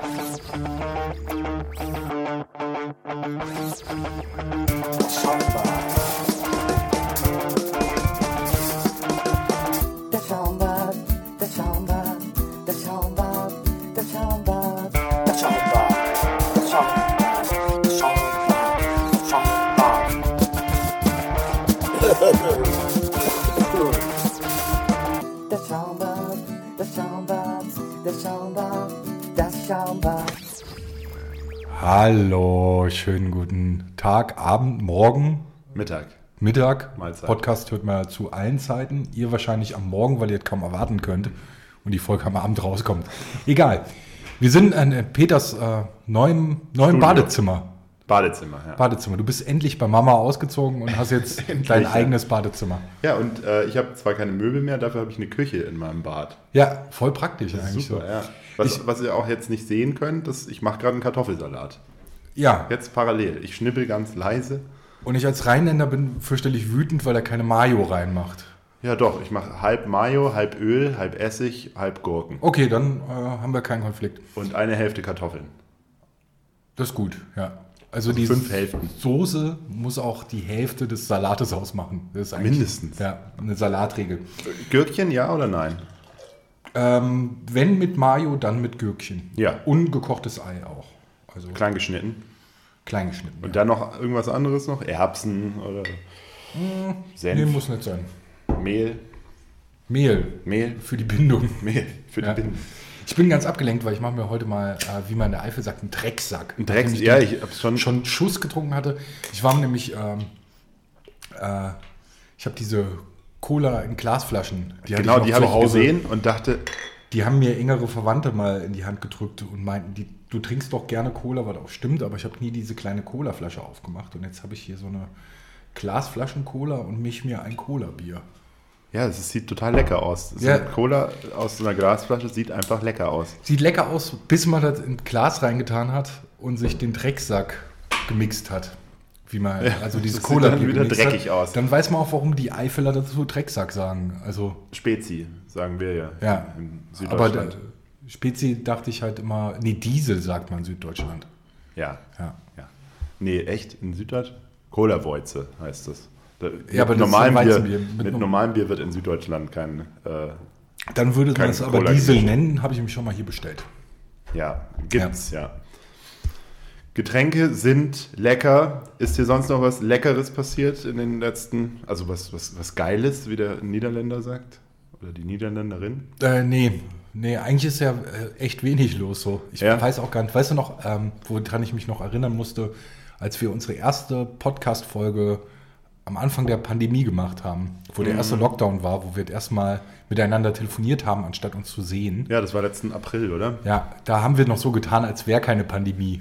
Hallo, schönen guten Tag, Abend, Morgen. Mittag. Mahlzeit. Podcast hört man zu allen Zeiten. Ihr wahrscheinlich am Morgen, weil ihr es kaum erwarten könnt und die Folge am Abend rauskommt. Egal. Wir sind in Peters neuem Badezimmer. Badezimmer, ja. Badezimmer. Du bist endlich bei Mama ausgezogen und hast jetzt dein eigenes Badezimmer. Ja, und ich habe zwar keine Möbel mehr, dafür habe ich eine Küche in meinem Bad. Ja, voll praktisch eigentlich. Super, so. ja. Was ihr auch jetzt nicht sehen könnt, ich mache gerade einen Kartoffelsalat. Ja. Jetzt parallel. Ich schnippel ganz leise. Und ich als Rheinländer bin fürchterlich wütend, weil er keine Mayo reinmacht. Ja doch, ich mache halb Mayo, halb Öl, halb Essig, halb Gurken. Okay, dann haben wir keinen Konflikt. Und eine Hälfte Kartoffeln. Das ist gut, ja. Also die 5 Hälften. Soße muss auch die Hälfte des Salates ausmachen. Das ist eigentlich, Mindestens. Ja, eine Salatregel. Gürkchen, ja oder nein? Wenn mit Mayo, dann mit Gürkchen. Ja. Ungekochtes Ei auch. Also Klein geschnitten. klein geschnitten. Und dann noch irgendwas anderes noch? Erbsen oder Senf? Nee, muss nicht sein. Mehl? Mehl für die Bindung. Mehl für die Ja. Bindung. Ich bin ganz abgelenkt, weil ich mache mir heute mal, wie man in der Eifel sagt, einen Drecksack. Ein Drecks, Nachdem ja, ich ich habe schon schon Schuss getrunken hatte. Ich war nämlich, ich habe diese Cola in Glasflaschen. Die genau, hatte die noch habe zu ich Hause. gesehen und dachte, Die haben mir engere Verwandte mal in die Hand gedrückt und meinten, du trinkst doch gerne Cola, was auch stimmt, aber ich habe nie diese kleine Cola-Flasche aufgemacht. Und jetzt habe ich hier so eine Glasflaschen-Cola und mir ein Cola-Bier. ja, es sieht total lecker aus. Ja. Cola aus so einer Glasflasche sieht einfach lecker aus. Sieht lecker aus, bis man das in Glas reingetan hat und sich den Drecksack gemixt hat. Wie man, also dieses das sieht Cola-Bier dann wieder gemixt dreckig hat. aus. Dann weiß man auch, warum die Eifeler dazu Drecksack sagen. Also, Spezi, sagen wir ja. ja. In Aber Süddeutschland. Spezi dachte ich halt immer, nee, Diesel sagt man in Süddeutschland. Ja. Ja. Nee, echt? In Süddeutschland? Cola-Woize heißt das. Ja, aber das ist normalem ein Bier, Weizenbier. mit normalem Bier wird in Süddeutschland kein... Dann würde man Kein es aber Cola Diesel gemischt. nennen, habe ich mich schon mal hier bestellt. ja, gibt's, ja. Getränke sind lecker. Ist dir sonst noch was Leckeres passiert in den letzten... Also was Geiles, wie der Niederländer sagt? Oder die Niederländerin? Nee, eigentlich ist ja echt wenig los so. Ich Ja? weiß auch gar nicht, weißt du noch, woran ich mich noch erinnern musste, als wir unsere erste Podcast-Folge am Anfang der Pandemie gemacht haben, wo der erste Lockdown war, wo wir erstmal miteinander telefoniert haben, anstatt uns zu sehen. Ja, das war letzten April, oder? Ja, da haben wir noch so getan, als wäre keine Pandemie.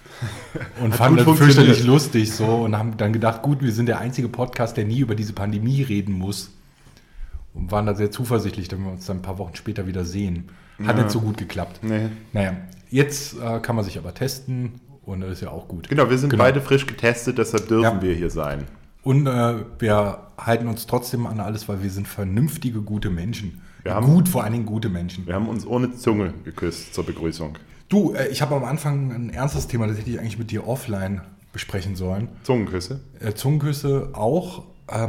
Und Hat fanden gut das fürchterlich funktioniert. lustig so und haben dann gedacht, gut, wir sind der einzige Podcast, der nie über diese Pandemie reden muss. Und waren da sehr zuversichtlich, dass wir uns dann ein paar Wochen später wieder sehen. Hat nicht so gut geklappt. Nee. Naja, jetzt kann man sich aber testen und das ist ja auch gut. Genau, wir sind beide frisch getestet, deshalb dürfen Ja. wir hier sein. Und wir halten uns trotzdem an alles, weil wir sind vernünftige, gute Menschen. Wir haben- Gut, vor allen Dingen gute Menschen. Wir haben uns ohne Zunge geküsst zur Begrüßung. Du, ich habe am Anfang ein ernstes Thema, das hätte ich eigentlich mit dir offline besprechen sollen. Zungenküsse? Zungenküsse auch,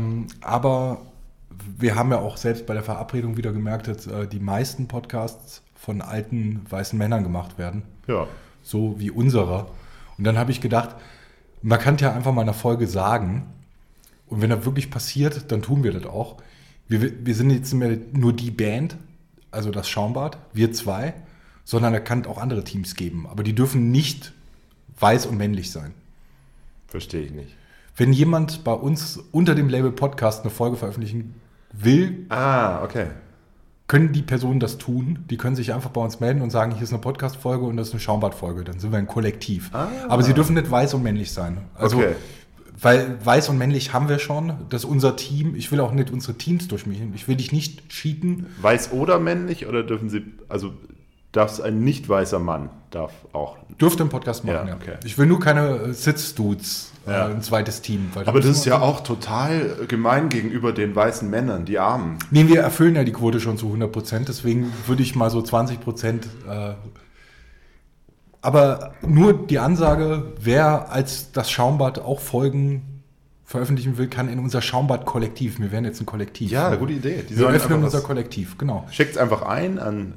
aber wir haben ja auch selbst bei der Verabredung wieder gemerkt, dass die meisten Podcasts von alten weißen Männern gemacht werden. Ja. So wie unserer. Und dann habe ich gedacht, man kann ja einfach mal in einer Folge sagen, und wenn das wirklich passiert, dann tun wir das auch. Wir sind jetzt nicht mehr nur die Band, also das Schaumbad, wir zwei, sondern da kann es auch andere Teams geben. Aber die dürfen nicht weiß und männlich sein. Verstehe ich nicht. Wenn jemand bei uns unter dem Label Podcast eine Folge veröffentlichen will, Ah, okay. können die Personen das tun. Die können sich einfach bei uns melden und sagen, hier ist eine Podcast-Folge und das ist eine Schaumbad-Folge. Dann sind wir ein Kollektiv. Aber sie dürfen nicht weiß und männlich sein. Also, Okay. weil weiß und männlich haben wir schon. Das ist unser Team. Ich will auch nicht unsere Teams durchmischen. Ich will dich nicht cheaten. Weiß oder männlich oder dürfen sie, also darf es ein nicht weißer Mann, darf auch. Dürfte einen Podcast machen, Ja, ja. okay. Ich will nur keine Sitzdudes, Ja. ein zweites Team. Weil Aber dann das ist müssen ja wir- auch total gemein gegenüber den weißen Männern, die Armen. Nee, wir erfüllen ja die Quote schon zu 100%. Deswegen würde ich mal so 20% Aber nur die Ansage, wer als das Schaumbad auch Folgen veröffentlichen will, kann in unser Schaumbad-Kollektiv. Wir werden jetzt ein Kollektiv. Ja, gute Idee. Wir öffnen unser Kollektiv, genau. Schickt es einfach ein an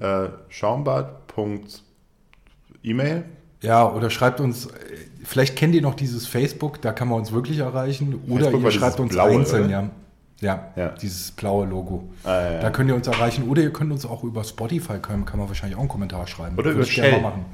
schaumbad.email. Ja, oder schreibt uns, vielleicht kennt ihr noch dieses Facebook, da kann man uns wirklich erreichen. Oder Facebook war ihr schreibt dieses uns blaue, einzeln, oder? Ja, dieses blaue Logo. Ja. Da könnt ihr uns erreichen. Oder ihr könnt uns auch über Spotify, kann man wahrscheinlich auch einen Kommentar schreiben. Oder Würde über ich gerne Shell. mal machen.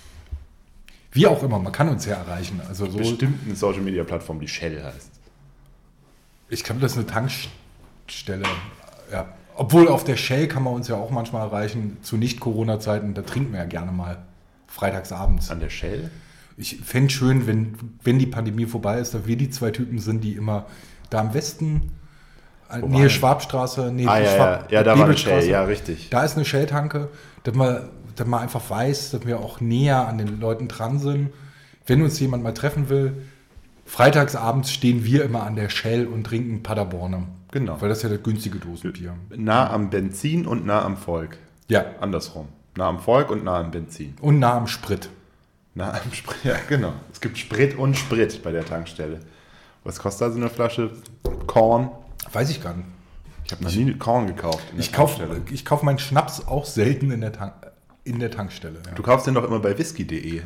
Wie auch immer, man kann uns ja erreichen. Also so, Bestimmt eine Social-Media-Plattform, die Shell heißt. ich glaube, das ist eine Tankstelle. Ja. Obwohl auf der Shell kann man uns ja auch manchmal erreichen, zu Nicht-Corona-Zeiten, da trinken wir ja gerne mal. Freitagsabends. An der Shell? Ich fände schön, wenn die Pandemie vorbei ist, dass wir die zwei Typen sind, die immer da am Westen, Nähe Schwabstraße, da war eine Shell, ja, richtig. Da ist eine Shell-Tanke, dass man einfach weiß, dass wir auch näher an den Leuten dran sind. Wenn uns jemand mal treffen will, freitagsabends stehen wir immer an der Shell und trinken Paderborner. Genau. Weil das ist ja das günstige Dosenbier. Nah am Benzin und nah am Volk. Ja. Andersrum. Nah am Volk und nah am Benzin. Und nah am Sprit. Nah am Sprit, ja, genau. Es gibt Sprit und Sprit bei der Tankstelle. Was kostet da so eine Flasche Korn? Weiß ich gar nicht. Ich habe noch nie Korn gekauft. Ich kauf meinen Schnaps auch selten in der Tankstelle. Ja. Du kaufst den doch immer bei whisky.de.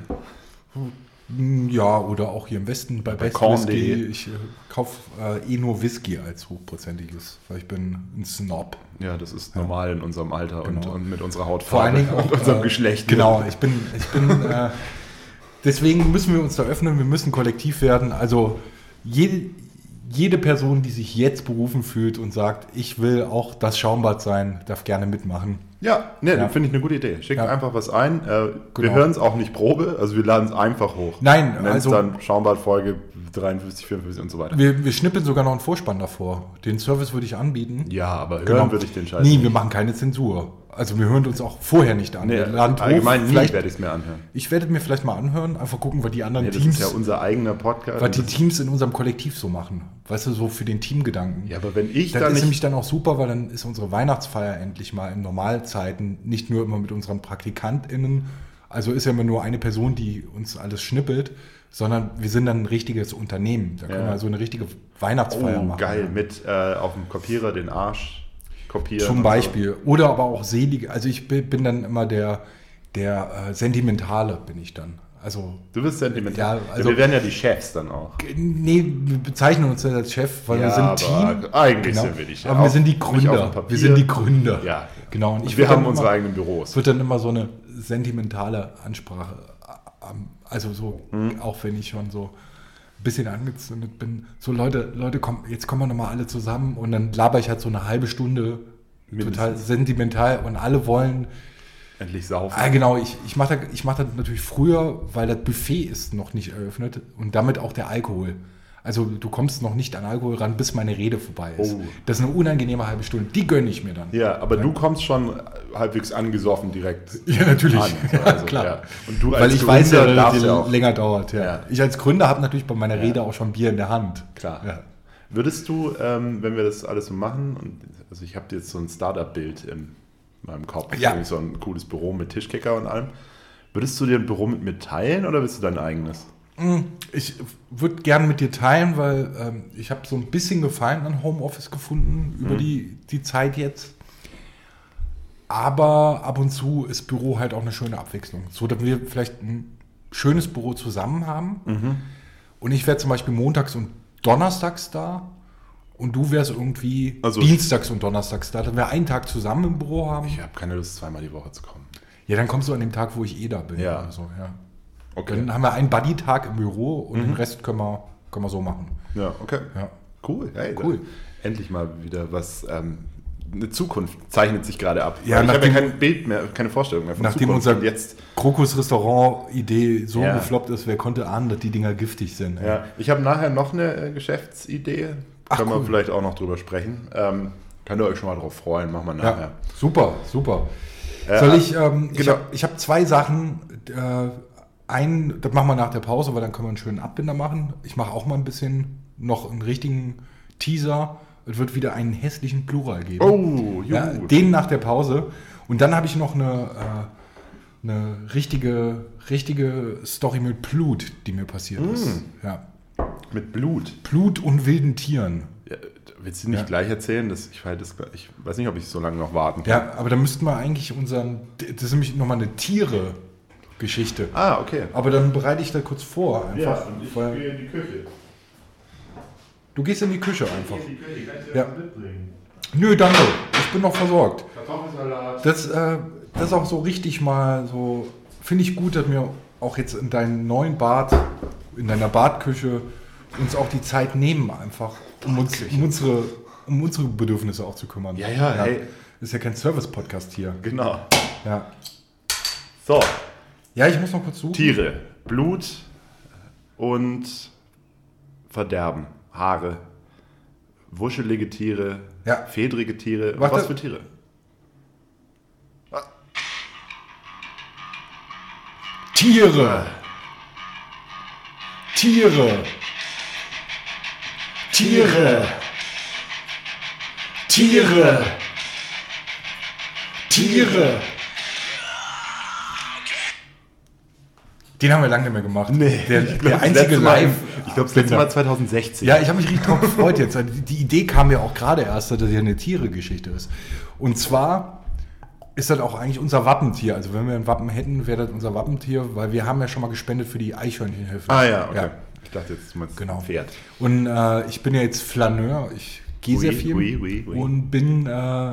Ja, oder auch hier im Westen bei Best Korn.de. Whisky. Ich kaufe nur Whisky als hochprozentiges, weil ich bin ein Snob. Ja, das ist normal in unserem Alter Genau. und mit unserer Hautfarbe Vor allen Dingen auch und unserem Geschlecht. Genau, ich bin deswegen müssen wir uns da öffnen, wir müssen kollektiv werden. Also jede Person, die sich jetzt berufen fühlt und sagt, ich will auch das Schaumbad sein, darf gerne mitmachen. Ja, finde ich eine gute Idee. Schickt einfach was ein. Wir Genau. hören es auch nicht Probe, also wir laden es einfach hoch. Nein, Nenn's also dann Schaumbad-Folge 53, 54 und so weiter. wir schnippeln sogar noch einen Vorspann davor. Den Service würde ich anbieten. Ja, aber Genau. hören würde ich den Scheiß Nee, nicht. wir machen keine Zensur. Also wir hören uns auch vorher nicht an. Nee, Wir laden hoch. allgemein nie Vielleicht- werde ich es mir anhören. Ich werde mir vielleicht mal anhören, einfach gucken, was die anderen Ja, das Teams, ist ja unser eigener Podcast. was die Teams in unserem Kollektiv so machen. Weißt du, so für den Teamgedanken. Ja, aber wenn ich Das da ist nicht... nämlich dann auch super, weil dann ist unsere Weihnachtsfeier endlich mal in Normalzeiten nicht nur immer mit unseren PraktikantInnen, also ist ja immer nur eine Person, die uns alles schnippelt, sondern wir sind dann ein richtiges Unternehmen. Da können wir so eine richtige Weihnachtsfeier machen. geil, mit auf dem Kopierer den Arsch kopieren. Zum und Beispiel. Oder aber auch selige. Also ich bin dann immer der Sentimentale, bin ich dann. Also, So. Du bist sentimental. Ja, also- wir werden ja die Chefs dann auch. nee, wir bezeichnen uns nicht als Chef, weil wir sind aber Team. eigentlich Genau. sind wir die Chefs. Aber wir sind die Nicht auf dem Gründer. Papier. Wir sind die Gründer. Ja. Genau. Und ich wir würd haben dann unsere immer- eigenen Büros. Es wird dann immer so eine sentimentale Ansprache. Also so, auch wenn ich schon so ein bisschen angezündet bin. So Leute, komm, jetzt kommen wir nochmal alle zusammen und dann laber ich halt so eine halbe Stunde total sentimental und alle wollen. Endlich saufen. Genau, ich mache das natürlich früher, weil das Buffet ist noch nicht eröffnet und damit auch der Alkohol. Also du kommst noch nicht an Alkohol ran, bis meine Rede vorbei ist. Oh. Das ist eine unangenehme halbe Stunde, die gönne ich mir dann. Ja, aber du kommst schon halbwegs angesoffen direkt Ja, natürlich. an. Also, Klar. ja. Und du Weil als ich weiß ja, Gründer dass darfst die ja auch. länger dauert. Ja. Ja. Ich als Gründer habe natürlich bei meiner Rede auch schon Bier in der Hand. Klar. Ja. Würdest du, wenn wir das alles so machen, und also ich habe jetzt so ein Startup-Bild in meinem Kopf, Ja. nämlich so ein cooles Büro mit Tischkicker und allem. Würdest du dir ein Büro mit mir teilen oder willst du dein eigenes? Ich würde gerne mit dir teilen, weil ich habe so ein bisschen Gefallen an Homeoffice gefunden über die Zeit jetzt. Aber ab und zu ist Büro halt auch eine schöne Abwechslung. So, dass wir vielleicht ein schönes Büro zusammen haben. Und ich wäre zum Beispiel montags und donnerstags da. Und du wärst irgendwie Also- dienstags und donnerstags da. Dass wir einen Tag zusammen im Büro haben. Ich habe keine Lust, zweimal die Woche zu kommen. Ja, dann kommst du an dem Tag, wo ich da bin. Ja. Oder so, ja. Okay. Dann haben wir einen Buddy-Tag im Büro und den Rest können wir so machen. Ja, okay. Ja. Cool. Hey, Cool. dann endlich mal wieder was. Eine Zukunft zeichnet sich gerade ab. Ja, Weil ich habe nachdem- ja kein Bild mehr, keine Vorstellung mehr von Nachdem Zukunft. unser Und jetzt, Krokus-Restaurant-Idee so Ja. gefloppt ist, wer konnte ahnen, dass die Dinger giftig sind. ja, ich habe nachher noch eine Geschäftsidee. Ach, Können cool. wir vielleicht auch noch drüber sprechen. Könnt ihr euch schon mal drauf freuen. Machen wir nachher. Ja, super. Soll ich, genau. ich habe zwei Sachen. Einen, das machen wir nach der Pause, weil dann können wir einen schönen Abbinder machen. Ich mache auch mal ein bisschen noch einen richtigen Teaser. Es wird wieder einen hässlichen Plural geben. Oh, Ja, gut. den nach der Pause. Und dann habe ich noch eine eine richtige Story mit Blut, die mir passiert ist. Ja. Mit Blut? Blut und wilden Tieren. Ja, willst du nicht gleich erzählen? Ich weiß nicht, ob ich so lange noch warten kann. Ja, aber da müssten wir eigentlich das ist nämlich nochmal eine Tiere-Geschichte. Ah, okay. Aber dann bereite ich da kurz vor. Einfach, und ich gehe in die Küche. Du gehst in die Küche einfach. Kann ich Ja. dir mitbringen? Nö, danke. Ich bin noch versorgt. Kartoffelsalat. Das ist auch so richtig mal so, finde ich gut, dass wir auch jetzt in deinem neuen Bad, in deiner Badküche uns auch die Zeit nehmen einfach, um unsere Bedürfnisse auch zu kümmern. Ja, hey. Ist ja kein Service-Podcast hier. Genau. Ja. So, Ja, ich muss noch kurz suchen. Tiere. Blut und Verderben. Haare. Wuschelige Tiere. Ja. Fedrige Tiere. Warte. Was für Tiere? Tiere. Tiere. Tiere. Tiere. Tiere. Den haben wir lange nicht mehr gemacht. Der einzige Live. Ich glaube, das letzte Mal 2016. Ja, ich habe mich richtig drauf gefreut jetzt. Die Idee kam ja auch gerade erst, dass das ja eine Tiere-Geschichte ist. Und zwar ist das auch eigentlich unser Wappentier. Also wenn wir ein Wappen hätten, wäre das unser Wappentier, weil wir haben ja schon mal gespendet für die Eichhörnchenhilfe. Ah ja, okay. Ja. Ich dachte jetzt mal Genau. Pferd. Und ich bin ja jetzt Flaneur. Ich gehe sehr viel oui. und bin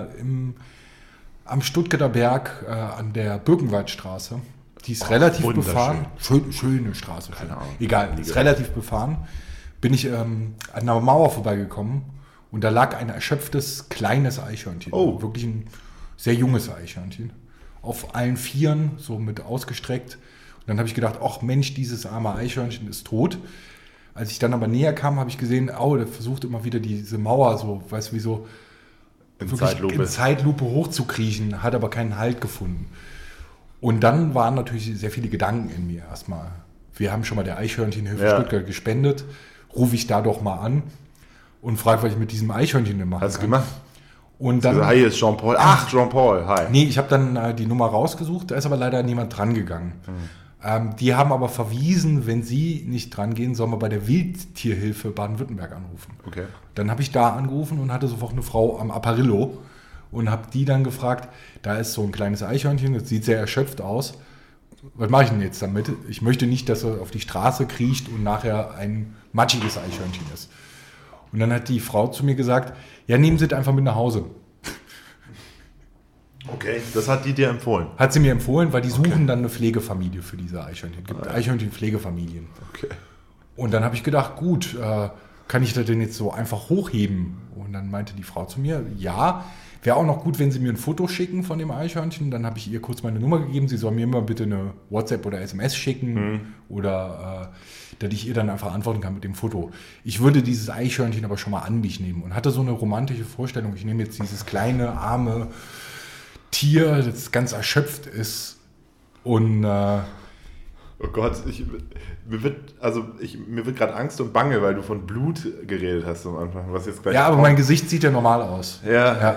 am Stuttgarter Berg an der Birkenwaldstraße. Die ist relativ befahren. Schöne Straße. Keine Ahnung. Egal, ist relativ befahren. Bin ich an einer Mauer vorbeigekommen und da lag ein erschöpftes, kleines Eichhörnchen. Oh. Wirklich ein sehr junges Eichhörnchen. Auf allen Vieren, so mit ausgestreckt. Und dann habe ich gedacht, ach Mensch, dieses arme Eichhörnchen ist tot. Als ich dann aber näher kam, habe ich gesehen, der versucht immer wieder diese Mauer so, weißt du, wie so In wirklich in Zeitlupe hochzukriechen, hat aber keinen Halt gefunden. Und dann waren natürlich sehr viele Gedanken in mir erstmal. Wir haben schon mal der Eichhörnchenhilfe Stuttgart gespendet. Rufe ich da doch mal an und frage, was ich mit diesem Eichhörnchen denn machen Hast du kann. gemacht? Und dann, Hi, hier ist Jean-Paul. Ach, Jean-Paul, hi. nee, ich habe dann die Nummer rausgesucht, da ist aber leider niemand dran gegangen. Die haben aber verwiesen, wenn sie nicht dran gehen, sollen wir bei der Wildtierhilfe Baden-Württemberg anrufen. Okay. Dann habe ich da angerufen und hatte sofort eine Frau am Apparillo und habe die dann gefragt, da ist so ein kleines Eichhörnchen, das sieht sehr erschöpft aus. Was mache ich denn jetzt damit? Ich möchte nicht, dass er auf die Straße kriecht und nachher ein matschiges Eichhörnchen ist. Und dann hat die Frau zu mir gesagt, ja, nehmen Sie es einfach mit nach Hause. Okay, das hat die dir empfohlen. Hat sie mir empfohlen, weil die suchen dann eine Pflegefamilie für diese Eichhörnchen. Es gibt Eichhörnchen-Pflegefamilien. Okay. Und dann habe ich gedacht, gut, kann ich das denn jetzt so einfach hochheben? Und dann meinte die Frau zu mir, ja, wäre auch noch gut, wenn Sie mir ein Foto schicken von dem Eichhörnchen. Dann habe ich ihr kurz meine Nummer gegeben. Sie soll mir immer bitte eine WhatsApp oder SMS schicken oder dass ich ihr dann einfach antworten kann mit dem Foto. Ich würde dieses Eichhörnchen aber schon mal an mich nehmen und hatte so eine romantische Vorstellung. Ich nehme jetzt dieses kleine, arme Tier, das ganz erschöpft ist und Oh Gott, mir wird gerade Angst und Bange, weil du von Blut geredet hast am Anfang. Was jetzt gleich ja, aber kommt. mein Gesicht sieht ja normal aus. Ja.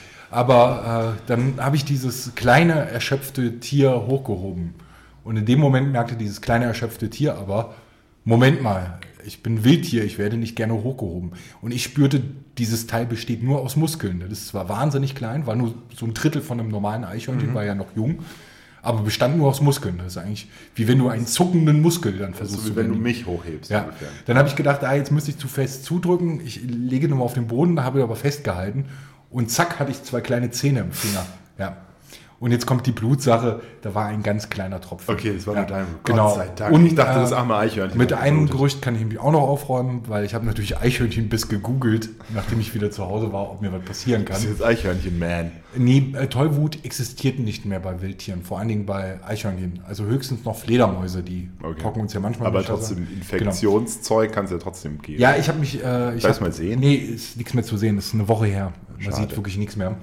Aber dann habe ich dieses kleine, erschöpfte Tier hochgehoben. Und in dem Moment merkte dieses kleine, erschöpfte Tier aber, Moment mal, ich bin Wildtier, ich werde nicht gerne hochgehoben. Und ich spürte, dieses Teil besteht nur aus Muskeln. Das ist zwar wahnsinnig klein, war nur so ein Drittel von einem normalen Eichhörnchen, war ja noch jung, aber bestand nur aus Muskeln. Das ist eigentlich wie wenn du einen zuckenden Muskel dann versuchst So wie zu wenn du wenden. mich hochhebst. Ja, ungefähr. dann habe ich gedacht, jetzt müsste ich zu fest zudrücken. Ich lege nochmal auf den Boden, habe aber festgehalten und zack, hatte ich 2 kleine Zähne im Finger. Ja. Und jetzt kommt die Blutsache, da war ein ganz kleiner Tropfen. Okay, das war mit deinem. Genau. Gott sei Dank. Und, ich dachte, das arme Eichhörnchen. Mit hat einem geblutet. Gerücht kann ich mich auch noch aufräumen, weil ich habe natürlich Eichhörnchenbiss gegoogelt, nachdem ich wieder zu Hause war, ob mir was passieren kann. Das ist jetzt Eichhörnchen-Man. Nee, Tollwut existiert nicht mehr bei Wildtieren, vor allen Dingen bei Eichhörnchen. Also höchstens noch Fledermäuse, die pocken uns ja manchmal. Aber durch das trotzdem, an. Infektionszeug kann es ja trotzdem geben. Ja, ich habe mich... Lass mal sehen. Nee, ist nichts mehr zu sehen, das ist eine Woche her. Man Schade. sieht wirklich nichts mehr.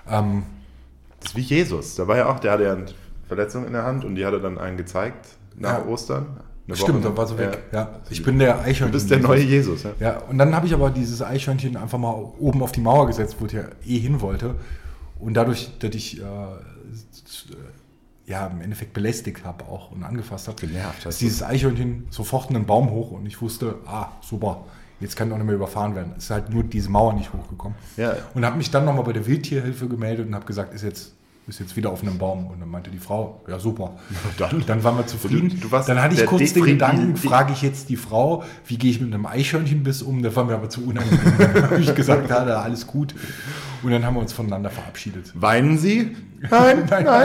Das ist wie Jesus. Da war ja auch, der hatte ja eine Verletzung in der Hand und die hat er dann einen gezeigt nach Ja. Ostern. Eine Stimmt, Woche. da war sie weg. Ja. Ich bin der Eichhörnchen. Du bist der neue Jesus. Ja. Ja, und dann habe ich aber dieses Eichhörnchen einfach mal oben auf die Mauer gesetzt, wo ich ja hin wollte. Und dadurch, dass ich ja im Endeffekt belästigt habe auch und angefasst habe, Genervt hast ist dieses Eichhörnchen sofort in den Baum hoch und ich wusste, super, jetzt kann auch nicht mehr überfahren werden. Es ist halt nur diese Mauer nicht hochgekommen. Ja. Und habe mich dann nochmal bei der Wildtierhilfe gemeldet und habe gesagt, ist jetzt wieder auf einem Baum. Und dann meinte die Frau, ja super. Dann waren wir zufrieden. Du warst dann hatte ich der kurz den Gedanken, die- frage ich jetzt die Frau, wie gehe ich mit einem Eichhörnchenbiss um? Das war mir aber zu unangenehm. Dann habe ich gesagt, alles gut. Und dann haben wir uns voneinander verabschiedet. Weinen Sie? Nein.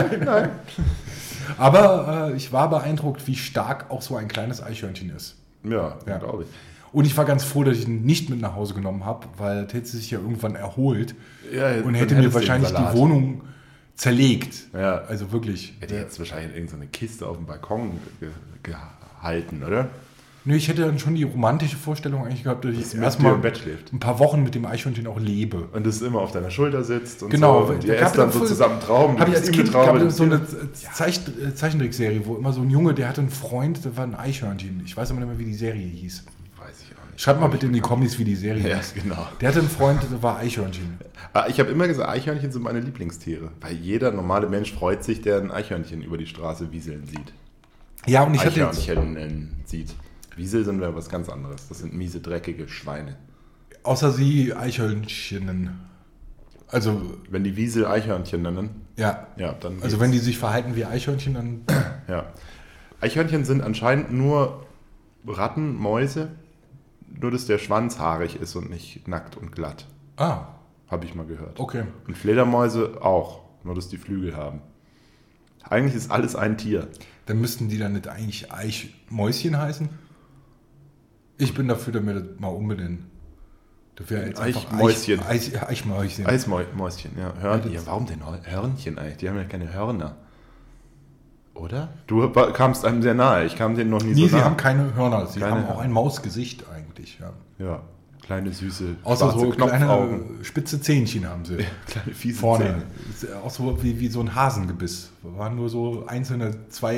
Aber ich war beeindruckt, wie stark auch so ein kleines Eichhörnchen ist. Ja, Ja. glaube ich. Und ich war ganz froh, dass ich ihn nicht mit nach Hause genommen habe, weil das hätte sich ja irgendwann erholt Ja, und dann hätte hättest mir du wahrscheinlich den Salat. die Wohnung zerlegt. Ja. Also wirklich. Hätte jetzt wahrscheinlich irgendeine Kiste auf dem Balkon gehalten, oder? Nö, ich hätte dann schon die romantische Vorstellung eigentlich gehabt, dass ich mit dir erstmal im Bett schläft. ein paar Wochen mit dem Eichhörnchen auch lebe. Und das immer auf deiner Schulter sitzt und Genau. so. Und Da ihr gab esst dann es so voll- zusammen Traum. Habe ich als Kind gab es so eine Ja. Zeichentrickserie, wo immer so ein Junge, der hatte einen Freund, der war ein Eichhörnchen. Ich weiß aber nicht mehr, wie die Serie hieß. Weiß ich auch nicht. Schreibt mal bitte in die Kommis, wie die Serie Ja, hieß. genau. Der hatte einen Freund, der war Eichhörnchen. Ich habe immer gesagt, Eichhörnchen sind meine Lieblingstiere. Weil jeder normale Mensch freut sich, der ein Eichhörnchen über die Straße wieseln sieht. Ja, und ich hatte jetzt, Eichhörnchen sieht. Wiesel sind ja was ganz anderes. Das sind miese, dreckige Schweine. außer sie Eichhörnchenen. Also, Wenn die Wiesel Eichhörnchen nennen, ja. ja, dann. Also wenn die sich verhalten wie Eichhörnchen, dann... Ja. Eichhörnchen sind anscheinend nur Ratten, Mäuse, nur dass der Schwanz haarig ist und nicht nackt und glatt. Habe ich mal gehört. Okay. Und Fledermäuse auch, nur dass die Flügel haben. Eigentlich ist alles ein Tier. Dann müssten die dann nicht eigentlich Eichmäuschen heißen? Ich bin dafür, dass wir das mal umbenennen. Das wäre jetzt einfach Eichmäuschen. Eichmäuschen. Eismäuschen, ja. Ja, warum denn Hörnchen eigentlich? Die haben ja keine Hörner. Oder? Du kamst einem sehr nahe. Ich kam denen noch nie Nee, so sie nahe. haben keine Hörner. Sie Keine haben auch Hörner. ein Mausgesicht eigentlich. Ja. Ja, kleine, süße, Außer so kleine Knopfaugen. spitze Zähnchen haben sie. Kleine, fiese Vorne. Zähne. Ist auch so wie so ein Hasengebiss. Waren nur so einzelne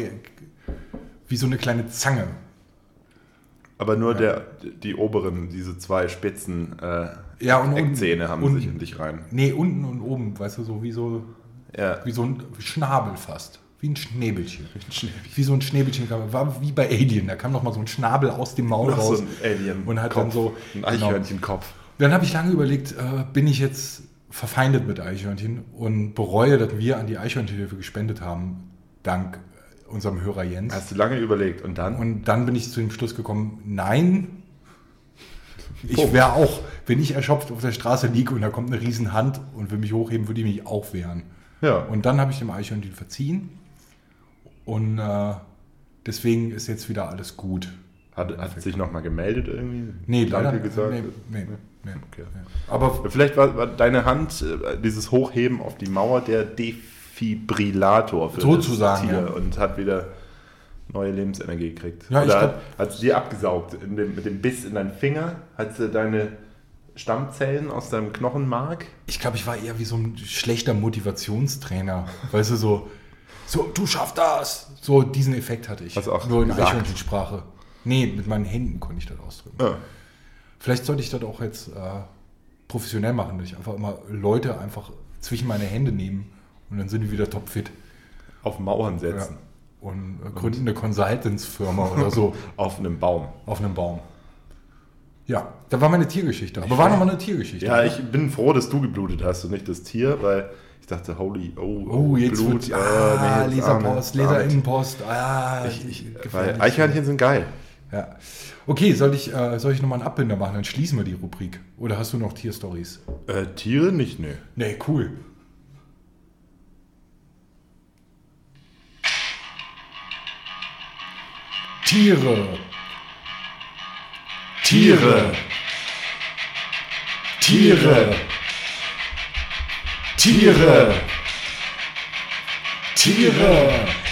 wie so eine kleine Zange. Aber nur die oberen, diese zwei spitzen Ja, und Eckzähne haben unten. sich in dich rein. Nee, unten und oben, weißt du, so wie Ja. wie so ein Schnabel fast. Wie ein Schnäbelchen. Wie so ein Schnäbelchen. War wie bei Alien. Da kam noch mal so ein Schnabel aus dem Maul Noch so raus. ein Alien. Und hat dann so... Ein genau. Eichhörnchenkopf. Dann habe ich lange überlegt, bin ich jetzt verfeindet mit Eichhörnchen und bereue, dass wir an die Eichhörnchenhilfe gespendet haben, dank unserem Hörer Jens. Hast du lange überlegt und dann? Und dann bin ich zu dem Schluss gekommen, nein, ich wäre auch, wenn ich erschöpft auf der Straße liege und da kommt eine riesen Hand und will mich hochheben, würde ich mich auch wehren. Ja. Und dann habe ich dem Eichhörnchen verziehen und deswegen ist jetzt wieder alles gut. Hat sich nochmal gemeldet irgendwie? Nee, Danke leider gesagt? Nee. Okay. Aber Vielleicht war deine Hand, dieses Hochheben auf die Mauer, der Defibrillator für Sozusagen, das Tier ja. und hat wieder neue Lebensenergie gekriegt. Ja, ich Oder glaub- hat sie dir abgesaugt mit dem Biss in deinen Finger? Hat sie deine Stammzellen aus deinem Knochenmark? ich glaube, ich war eher wie so ein schlechter Motivationstrainer. Weißt du, so, du schaffst das. So diesen Effekt hatte ich. Hast du auch nur in gesagt? Eichhörnchensprache. Nee, mit meinen Händen konnte ich das ausdrücken. Ja. Vielleicht sollte ich das auch jetzt professionell machen, dass ich einfach immer Leute einfach zwischen meine Hände nehmen und dann sind die wieder topfit. Auf Mauern Ja. setzen. Und gründen eine Consultants-Firma oder so Auf einem Baum. auf einem Baum. Ja, da war meine Tiergeschichte. Aber war nochmal eine Tiergeschichte. Ja, oder? ich bin froh, dass du geblutet hast und nicht das Tier, weil ich dachte, Oh, jetzt Blut. wird Nee, jetzt Leserpost, Arme. Leserinnenpost. Weil gefährlich. Eichhörnchen sind geil. Ja. Okay, soll ich nochmal einen Abbinder machen? Dann schließen wir die Rubrik. Oder hast du noch Tierstories? Tiere nicht, nö. Nee, cool. Tiere. Tiere. Tiere. Tiere. Tiere.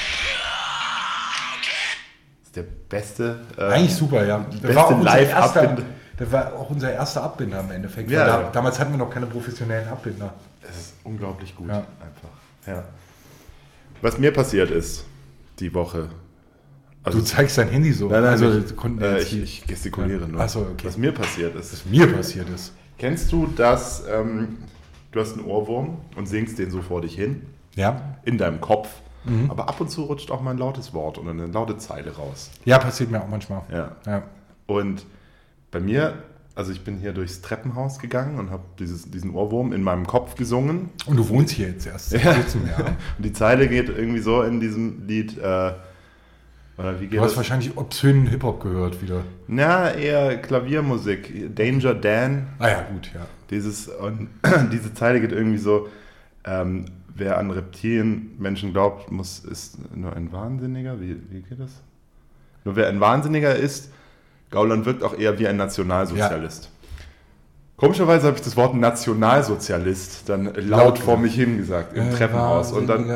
Das ist der beste. Eigentlich super, ja. beste Live-Abbinder. Das war auch unser erster Abbinder im Endeffekt. Ja, Weil ja. damals hatten wir noch keine professionellen Abbinder. Es ist unglaublich gut. Ja. Einfach. Ja. Was mir passiert ist, die Woche. Du zeigst dein Handy so. Nein, also, ich, das konnten wir jetzt nicht. ich gestikuliere nur. Ach so, okay. Was mir passiert ist. Was mir passiert ist. Kennst du das, du hast einen Ohrwurm und singst den so vor dich hin, Ja? in deinem Kopf. Aber ab und zu rutscht auch mal ein lautes Wort oder eine laute Zeile raus. Ja, passiert mir auch manchmal. Ja. Und bei mir, also ich bin hier durchs Treppenhaus gegangen und habe diesen Ohrwurm in meinem Kopf gesungen. Und du wohnst hier jetzt erst seit kurzem, ja. Und die Zeile geht irgendwie so in diesem Lied, oder wie geht du hast wahrscheinlich obszönen Hip-Hop gehört wieder. Na, eher Klaviermusik. Danger Dan. Ah ja, gut, ja. Und diese Zeile geht irgendwie so, wer an Reptilienmenschen glaubt, ist nur ein Wahnsinniger. Wie geht das? Nur wer ein Wahnsinniger ist, Gauland wirkt auch eher wie ein Nationalsozialist. Ja. Komischerweise habe ich das Wort Nationalsozialist dann laut vor mich hingesagt im Treppenhaus. Und dann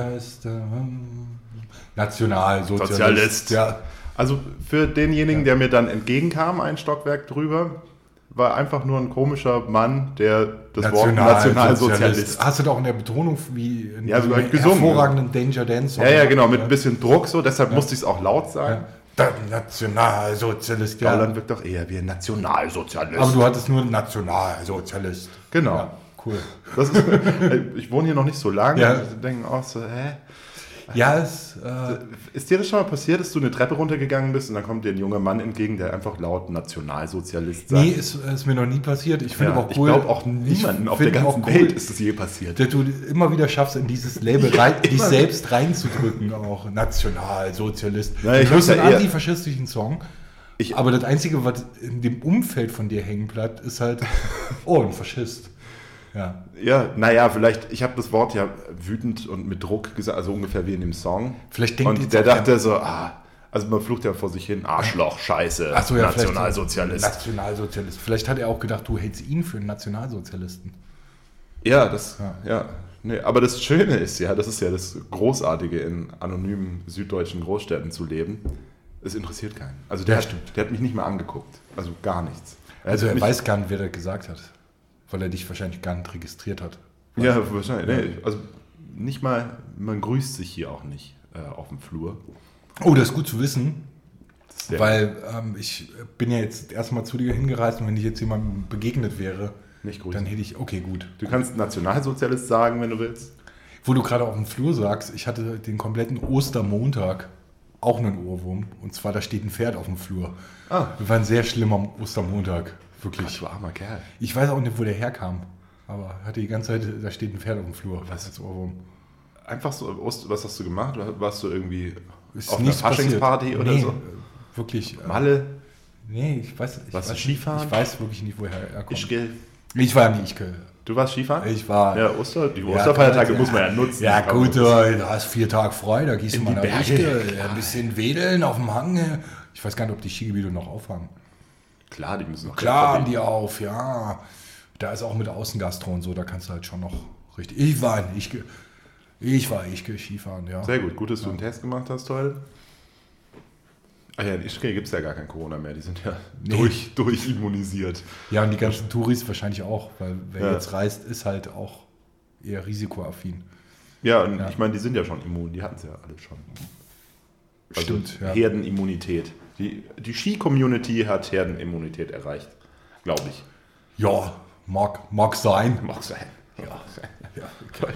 Nationalsozialist. Ja. Also für denjenigen, der mir dann entgegenkam, ein Stockwerk drüber, war einfach nur ein komischer Mann, der das Wort Nationalsozialist. Hast du doch in der Betonung wie in so hervorragenden Danger Dance. Ja, genau, mit ein bisschen Druck so, deshalb musste ich es auch laut sagen. Der Nationalsozialist, ja. Gauland wirkt doch eher wie ein Nationalsozialist. Aber du hattest nur Nationalsozialist. Genau. Ja, cool. Ich wohne hier noch nicht so lange. Ja. Und denken auch so, Ja, ist dir das schon mal passiert, dass du eine Treppe runtergegangen bist und dann kommt dir ein junger Mann entgegen, der einfach laut Nationalsozialist sagt? Nee, ist mir noch nie passiert. Ich finde aber auch cool. Ich glaube auch niemanden auf der ganzen Welt ist es je passiert. Dass du immer wieder schaffst, in dieses Label dich selbst reinzudrücken, auch Nationalsozialist. Ja, du hörst einen antifaschistischen Song, aber das Einzige, was in dem Umfeld von dir hängen bleibt, ist halt, ein Faschist. Ja, naja, vielleicht, ich habe das Wort ja wütend und mit Druck gesagt, also ungefähr wie in dem Song. Vielleicht denkt und der dachte so, also man flucht ja vor sich hin, Arschloch, Scheiße, Ach so, ja, Nationalsozialist. Nationalsozialist. Vielleicht hat er auch gedacht, du hältst ihn für einen Nationalsozialisten. Ja, nee, aber das Schöne ist ja, das ist ja das Großartige in anonymen süddeutschen Großstädten zu leben, es interessiert keinen. Also der hat mich nicht mal angeguckt, also gar nichts. Also er weiß gar nicht, wer das gesagt hat. Weil er dich wahrscheinlich gar nicht registriert hat. Ja, wahrscheinlich. Nee, also nicht mal, man grüßt sich hier auch nicht auf dem Flur. Oh, das ist gut zu wissen, weil ich bin ja jetzt erstmal zu dir hingereist und wenn ich jetzt jemandem begegnet wäre, nicht grüßen. Dann hätte ich, okay, gut. Du kannst Nationalsozialist sagen, wenn du willst. Wo du gerade auf dem Flur sagst, ich hatte den kompletten Ostermontag auch einen Ohrwurm. Und zwar, da steht ein Pferd auf dem Flur. Das war ein sehr schlimmer Ostermontag. Wirklich. Ach, du armer Kerl. Ich weiß auch nicht, wo der herkam. Aber hatte die ganze Zeit, da steht ein Pferd auf dem Flur. Was als Ohrwurm? Einfach so, was hast du gemacht? Warst du irgendwie ist auf einer Faschingsparty oder so? Wirklich. Malle? Nee, ich weiß nicht. Warst du Skifahren? Ich weiß wirklich nicht, woher er kommt. Ich war nicht Ischgl. Du warst Skifahren? Ich war. Ja, die Osterfeiertage muss man ja nutzen. Ja gut, du hast 4 Tage frei, da gehst du mal nach Ischgl, ein bisschen wedeln auf dem Hang. Ich weiß gar nicht, ob die Skigebiete noch aufhaben. Klar, die müssen noch. Klar haben die auf, ja. Da ist auch mit Außengastro und so, da kannst du halt schon noch richtig. Ich war in Ischgl Skifahren, ja. Sehr gut, gut, dass du einen Test gemacht hast, toll. Ach ja, in Ischgl gibt es ja gar kein Corona mehr, die sind ja durchimmunisiert. Ja, und die ganzen Touris wahrscheinlich auch, weil wer jetzt reist, ist halt auch eher risikoaffin. Ja, und ich meine, die sind ja schon immun, die hatten es ja alle schon. Also stimmt, ja. Herdenimmunität. Die Ski-Community hat Herdenimmunität erreicht, glaube ich. Ja, mag sein. Mag sein. Ja, okay.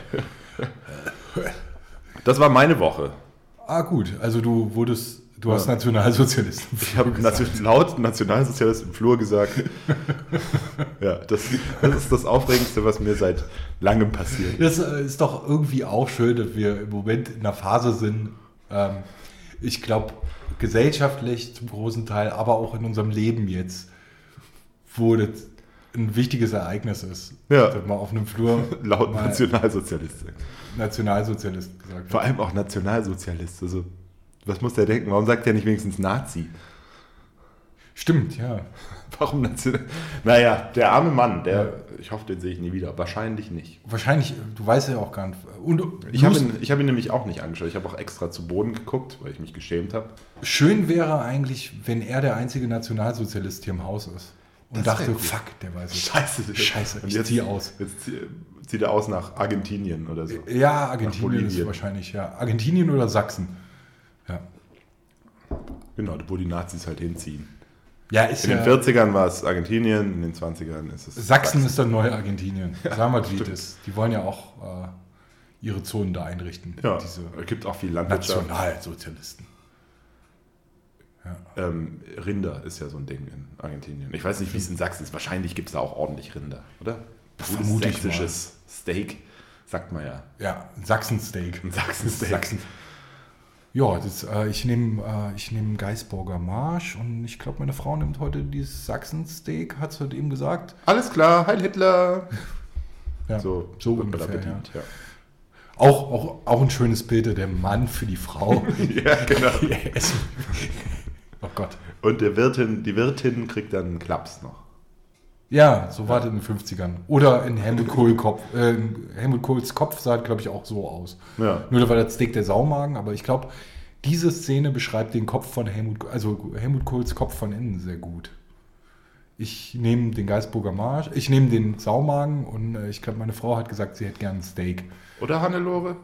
Das war meine Woche. Gut, also du hast Nationalsozialist. Ich habe laut Nationalsozialist im Flur gesagt. Ja, das ist das Aufregendste, was mir seit langem passiert. Das ist doch irgendwie auch schön, dass wir im Moment in einer Phase sind, ich glaube, gesellschaftlich zum großen Teil, aber auch in unserem Leben jetzt, wo das ein wichtiges Ereignis ist. Ja. Dass man auf einem Flur laut Nationalsozialist gesagt. Vor allem auch Nationalsozialist. Also, was muss der denken? Warum sagt der nicht wenigstens Nazi? Stimmt, ja. Warum National? Naja, der arme Mann, ich hoffe, den sehe ich nie wieder. Wahrscheinlich nicht. Wahrscheinlich, du weißt ja auch gar nicht. Und ich habe ihn nämlich auch nicht angeschaut. Ich habe auch extra zu Boden geguckt, weil ich mich geschämt habe. Schön wäre eigentlich, wenn er der einzige Nationalsozialist hier im Haus ist. Und das dachte, fuck, der weiß es. Scheiße, ich ziehe aus. Jetzt zieht er aus nach Argentinien oder so. Ja, Argentinien ist wahrscheinlich, ja. Argentinien oder Sachsen. Ja. Genau, wo die Nazis halt hinziehen. Ja, in den 40ern war es Argentinien, in den 20ern ist es Sachsen ist dann neue Argentinien. Sagen wir, wie das ist. Die wollen ja auch ihre Zonen da einrichten. Ja, Diese es gibt auch viel Landwirtschaft. Nationalsozialisten. Ja. Rinder ist ja so ein Ding in Argentinien. Ich weiß nicht, wie es in Sachsen ist. Wahrscheinlich gibt es da auch ordentlich Rinder, oder? Vermute ich sächsisches Steak, sagt man ja. Ja, ein Sachsensteak. Ein Sachsensteak. Sachsen. Ja, ich nehme Gaisburger Marsch und ich glaube, meine Frau nimmt heute dieses Sachsensteak, hat sie heute eben gesagt. Alles klar, Heil Hitler. Ja, so wird ungefähr, bedient, ja. Auch ein schönes Bild, der Mann für die Frau. Ja, genau. Essen. Oh Gott. Und die Wirtin kriegt dann einen Klaps noch. Ja, so war das in den 50ern. Oder in Helmut Kohls Kopf sah, glaube ich, auch so aus. Ja. Nur da war das Steak der Saumagen, aber ich glaube, diese Szene beschreibt den Kopf von Helmut Kohls Kopf von innen sehr gut. Ich nehme den Gaisburger Marsch, ich nehme den Saumagen und ich glaube, meine Frau hat gesagt, sie hätte gern ein Steak. Oder Hannelore?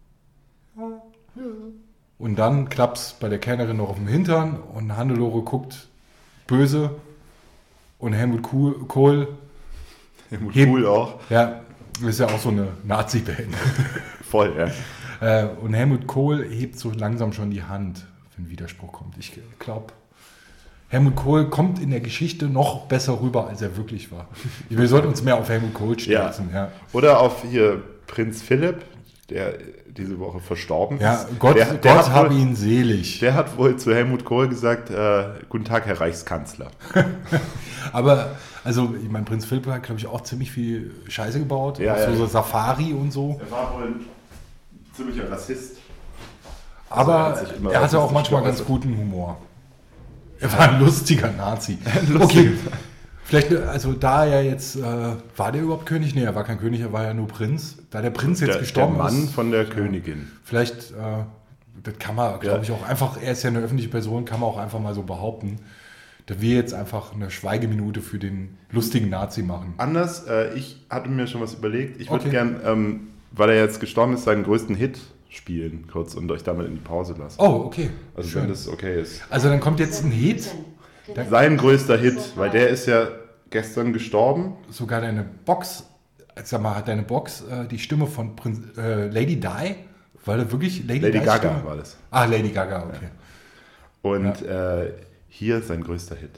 Und dann klappt's bei der Kellnerin noch auf dem Hintern und Hannelore guckt böse und Helmut Kohl. Helmut Kohl auch. Ja, ist ja auch so eine Nazi-Band. Voll, ja. Und Helmut Kohl hebt so langsam schon die Hand, wenn Widerspruch kommt. Ich glaube, Helmut Kohl kommt in der Geschichte noch besser rüber, als er wirklich war. Wir sollten uns mehr auf Helmut Kohl stürzen. Ja. Oder auf hier Prinz Philipp, der diese Woche verstorben ist. Ja, Gott habe ihn selig. Der hat wohl zu Helmut Kohl gesagt, guten Tag, Herr Reichskanzler. Aber, also, ich meine, Prinz Philipp hat, glaube ich, auch ziemlich viel Scheiße gebaut. Ja, auch ja. so Safari und so. Er war wohl ein ziemlicher Rassist. Aber Also er hatte auch manchmal ganz guten Humor. Er war ein lustiger Nazi. Okay, vielleicht, also da er jetzt, war der überhaupt König? Nee, er war kein König, er war ja nur Prinz. Da der Prinz jetzt gestorben ist. Der Mann ist, von der Königin. Vielleicht, das kann man, glaube ich, auch einfach, er ist ja eine öffentliche Person, kann man auch einfach mal so behaupten, dass wir jetzt einfach eine Schweigeminute für den lustigen Nazi machen. Anders, ich hatte mir schon was überlegt. Ich würde gern, weil er jetzt gestorben ist, seinen größten Hit spielen kurz und euch damit in die Pause lassen. Oh, okay. Also schön. wenn das okay ist. Also dann kommt jetzt ein Hit. Sein größter Hit, weil der ist ja gestern gestorben. Sogar deine Box, sag mal, hat deine Box die Stimme von Lady Di? War das wirklich Lady Di's Gaga Stimme? war das. Ah, Lady Gaga, okay. Und hier ist sein größter Hit.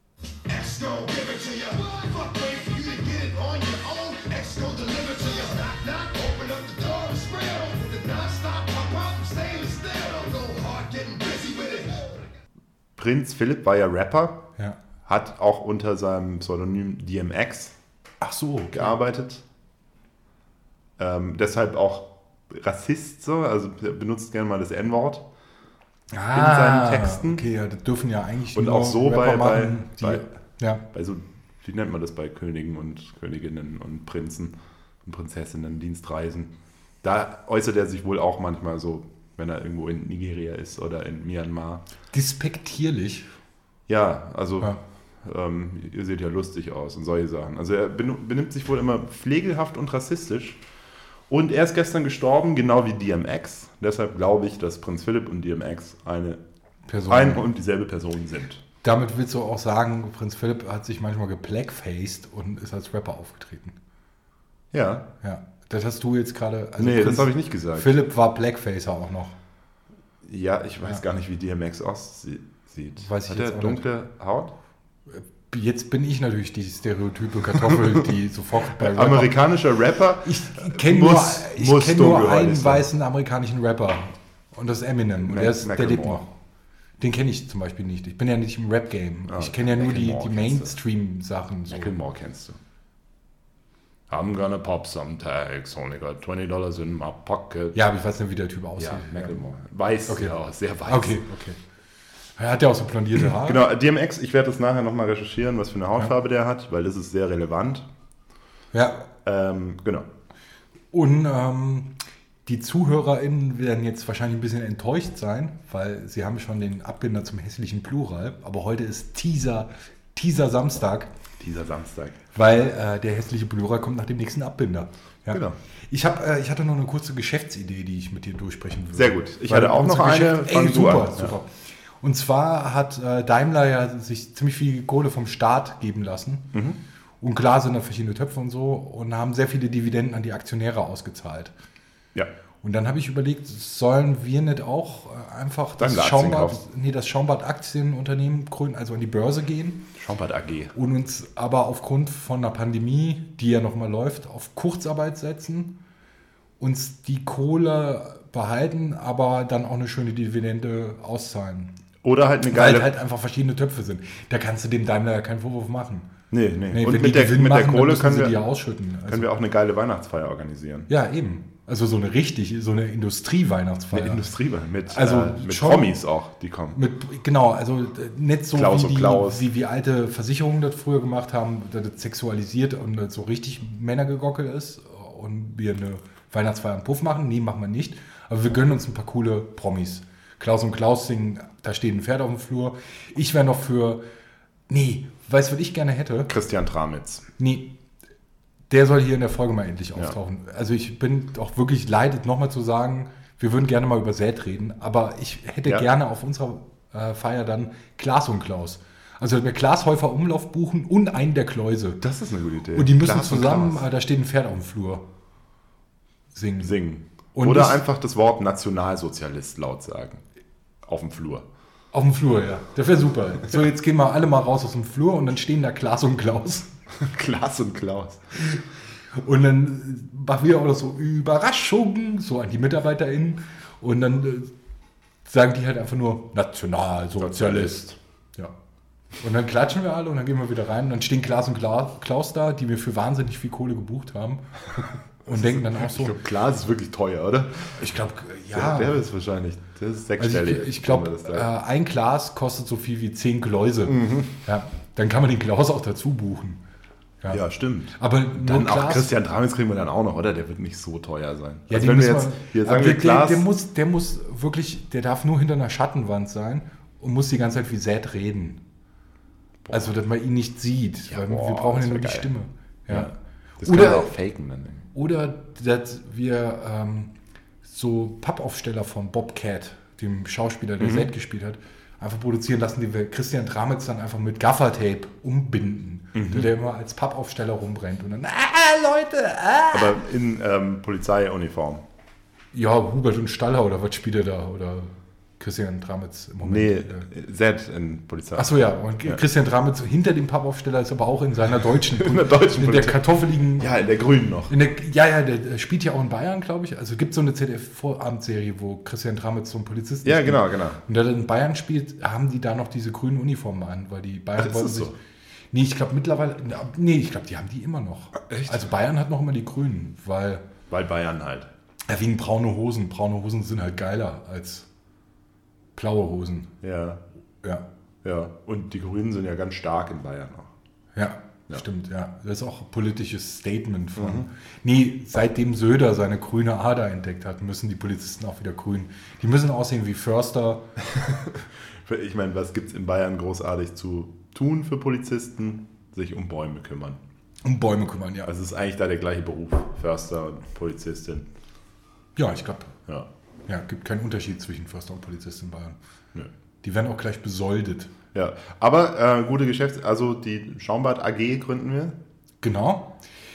Prinz Philipp war ja Rapper, hat auch unter seinem Pseudonym DMX gearbeitet. Deshalb auch Rassist, so, also er benutzt gerne mal das N-Wort in seinen Texten. Okay, ja, das dürfen ja eigentlich und auch so Rapper bei so, wie nennt man das bei Königen und Königinnen und Prinzen und Prinzessinnen, Dienstreisen. Da äußert er sich wohl auch manchmal so, wenn er irgendwo in Nigeria ist oder in Myanmar. Despektierlich. Ja, also ihr seht ja lustig aus und solche Sachen. Also er benimmt sich wohl immer pflegelhaft und rassistisch. Und er ist gestern gestorben, genau wie DMX. Deshalb glaube ich, dass Prinz Philipp und DMX eine und dieselbe Person sind. Damit willst du auch sagen, Prinz Philipp hat sich manchmal geblackfaced und ist als Rapper aufgetreten. Ja. Ja. Das hast du jetzt gerade... Also nee, das habe ich nicht gesagt. Philipp war Blackfacer auch noch. Ja, ich weiß gar nicht, wie DMX aussieht. Hat er dunkle Haut? Jetzt bin ich natürlich die stereotype Kartoffel, die sofort bei Rapper... Amerikanischer Rapper? Ich kenne nur einen weißen amerikanischen Rapper. Und das ist Eminem. Und der lebt noch. Den kenne ich zum Beispiel nicht. Ich bin ja nicht im Rap-Game. Ich kenne ja nur die Mainstream-Sachen. So. Macklemore kennst du. I'm gonna pop some tags, only got $20 in my pocket. Ja, aber ich weiß nicht, wie der Typ aussieht. Ja, Macklemore. Weiß, okay. Ja, sehr weiß. Okay. Er hat ja auch so blondierte Haare. Genau, DMX, ich werde das nachher nochmal recherchieren, was für eine Hautfarbe der hat, weil das ist sehr relevant. Ja. Genau. Und die ZuhörerInnen werden jetzt wahrscheinlich ein bisschen enttäuscht sein, weil sie haben schon den Abbinder zum hässlichen Plural, aber heute ist Teaser Samstag. Dieser Samstag. Weil der hässliche Plural kommt nach dem nächsten Abbinder. Ja. Genau. Ich hatte noch eine kurze Geschäftsidee, die ich mit dir durchsprechen würde. Sehr gut. Ich hatte auch noch eine. Super. Und zwar hat Daimler ja sich ziemlich viel Kohle vom Staat geben lassen. Mhm. Und klar sind da verschiedene Töpfe und so und haben sehr viele Dividenden an die Aktionäre ausgezahlt. Ja. Und dann habe ich überlegt, sollen wir nicht auch einfach das Daimler Aktien Schaumbad, kaufen. das Schaumbad Aktienunternehmen gründen, also an die Börse gehen Schaumbad AG. und uns aber aufgrund von einer Pandemie, die ja nochmal läuft, auf Kurzarbeit setzen, uns die Kohle behalten, aber dann auch eine schöne Dividende auszahlen. Oder halt eine Weil geile... halt einfach verschiedene Töpfe sind. Da kannst du dem Daimler ja keinen Vorwurf machen. Nee. Nee, Und wenn mit die der Gewinn machen, dann Kohle müssen sie die ja können ausschütten. Also, wir auch eine geile Weihnachtsfeier organisieren. ja, eben. Also so eine Industrie-Weihnachtsfeier. Eine Industrie mit Also mit schon- Promis auch, die kommen. Genau, also nicht so Klaus und Klaus. wie alte Versicherungen das früher gemacht haben, dass das sexualisiert und das so richtig Männergegockelt ist und wir eine Weihnachtsfeier am Puff machen. Nee, machen wir nicht. Aber wir gönnen uns ein paar coole Promis. Klaus und Klaus singen, da steht ein Pferd auf dem Flur. Ich wäre noch für... Nee, weißt du, was ich gerne hätte? Christian Tramitz. Nee, der soll hier in der Folge mal endlich auftauchen. Also ich bin auch wirklich leidet, nochmal zu sagen, wir würden gerne mal über Sät reden, aber ich hätte gerne auf unserer Feier dann Klaas und Klaus. Also wir Klaas Häufer Umlauf buchen und einen der Kläuse. Das ist eine gute Idee. Und die müssen Klaas und zusammen, Klaas. da steht ein Pferd auf dem Flur, singen. Singen. Und Oder ich- einfach das Wort Nationalsozialist laut sagen. Auf dem Flur. Auf dem Flur, ja. Das wäre super. So, jetzt gehen wir alle mal raus aus dem Flur und dann stehen da Klaas und Klaus. Klaas und Klaus. Und dann machen wir auch noch so Überraschungen, so an die MitarbeiterInnen. Und dann sagen die halt einfach nur Nationalsozialist. Ja. Und dann klatschen wir alle und dann gehen wir wieder rein. Und dann stehen Klaas und Klaus da, die wir für wahnsinnig viel Kohle gebucht haben. Und denken dann auch Ich so, glaube, Klaas ist wirklich teuer, oder? ich glaube, ja. Der ist wahrscheinlich, das ist Also sechsstellig. ich glaube, ein Glas kostet so viel wie 10 Gläuse. Ja, dann kann man den Klaus auch dazu buchen. ja, stimmt. Aber Dann nur auch Klaas, Christian Tramitz kriegen wir dann auch noch, oder? Der wird nicht so teuer sein. ja, Also den wenn wir müssen jetzt, hier aber sagen wir Klaas, der muss wirklich, der darf nur hinter einer Schattenwand sein und muss die ganze Zeit wie Sät reden. Also, dass man ihn nicht sieht, weil wir brauchen das ja nur wär die geil. Stimme. Ja. das können wir Oder, auch faken dann. oder dass wir so Pappaufsteller von Bob Cat, dem Schauspieler, der Sät gespielt hat, einfach produzieren lassen, die wir Christian Tramitz dann einfach mit Gaffertape umbinden, der immer als Pappaufsteller rumrennt und dann, Leute, Aber in Polizeiuniform. Ja, Hubert und Staller oder was spielt er da? Oder Christian Tramitz im Moment? Nee, Z in Polizei. Achso, ja. Und Christian Tramitz hinter dem Pappaufsteller ist aber auch in seiner deutschen, In der deutschen in der Polizei. kartoffeligen. Ja, in der Grünen noch. Der spielt ja auch in Bayern, glaube ich. Also gibt so eine ZDF-Vorabendserie, wo Christian Tramitz so einen Polizisten Ja, spielt. genau. Und der dann in Bayern spielt, haben die da noch diese grünen Uniformen an, weil die Bayern Ach, ist wollten das sich. so? Nee, ich glaube mittlerweile. Nee, ich glaube, die haben die immer noch. Echt? Also Bayern hat noch immer die Grünen, weil. Weil Bayern halt. Ja, wegen braune Hosen. Braune Hosen sind halt geiler als blaue Hosen. Ja, Ja. ja. Und die Grünen sind ja ganz stark in Bayern auch. Ja, stimmt, ja. Das ist auch ein politisches Statement von. Nee, seitdem Söder seine grüne Ader entdeckt hat, müssen die Polizisten auch wieder grün. Die müssen aussehen wie Förster. Ich meine, was gibt es in Bayern großartig zu tun für Polizisten? Sich um Bäume kümmern. Um Bäume kümmern, ja. Also es ist eigentlich da der gleiche Beruf, Förster und Polizistin. Ja, ich glaube, Ja. ja, gibt keinen Unterschied zwischen Förster und Polizist in Bayern. Nö. Die werden auch gleich besoldet. Ja, aber gute also die Schaumbad AG gründen wir. Genau.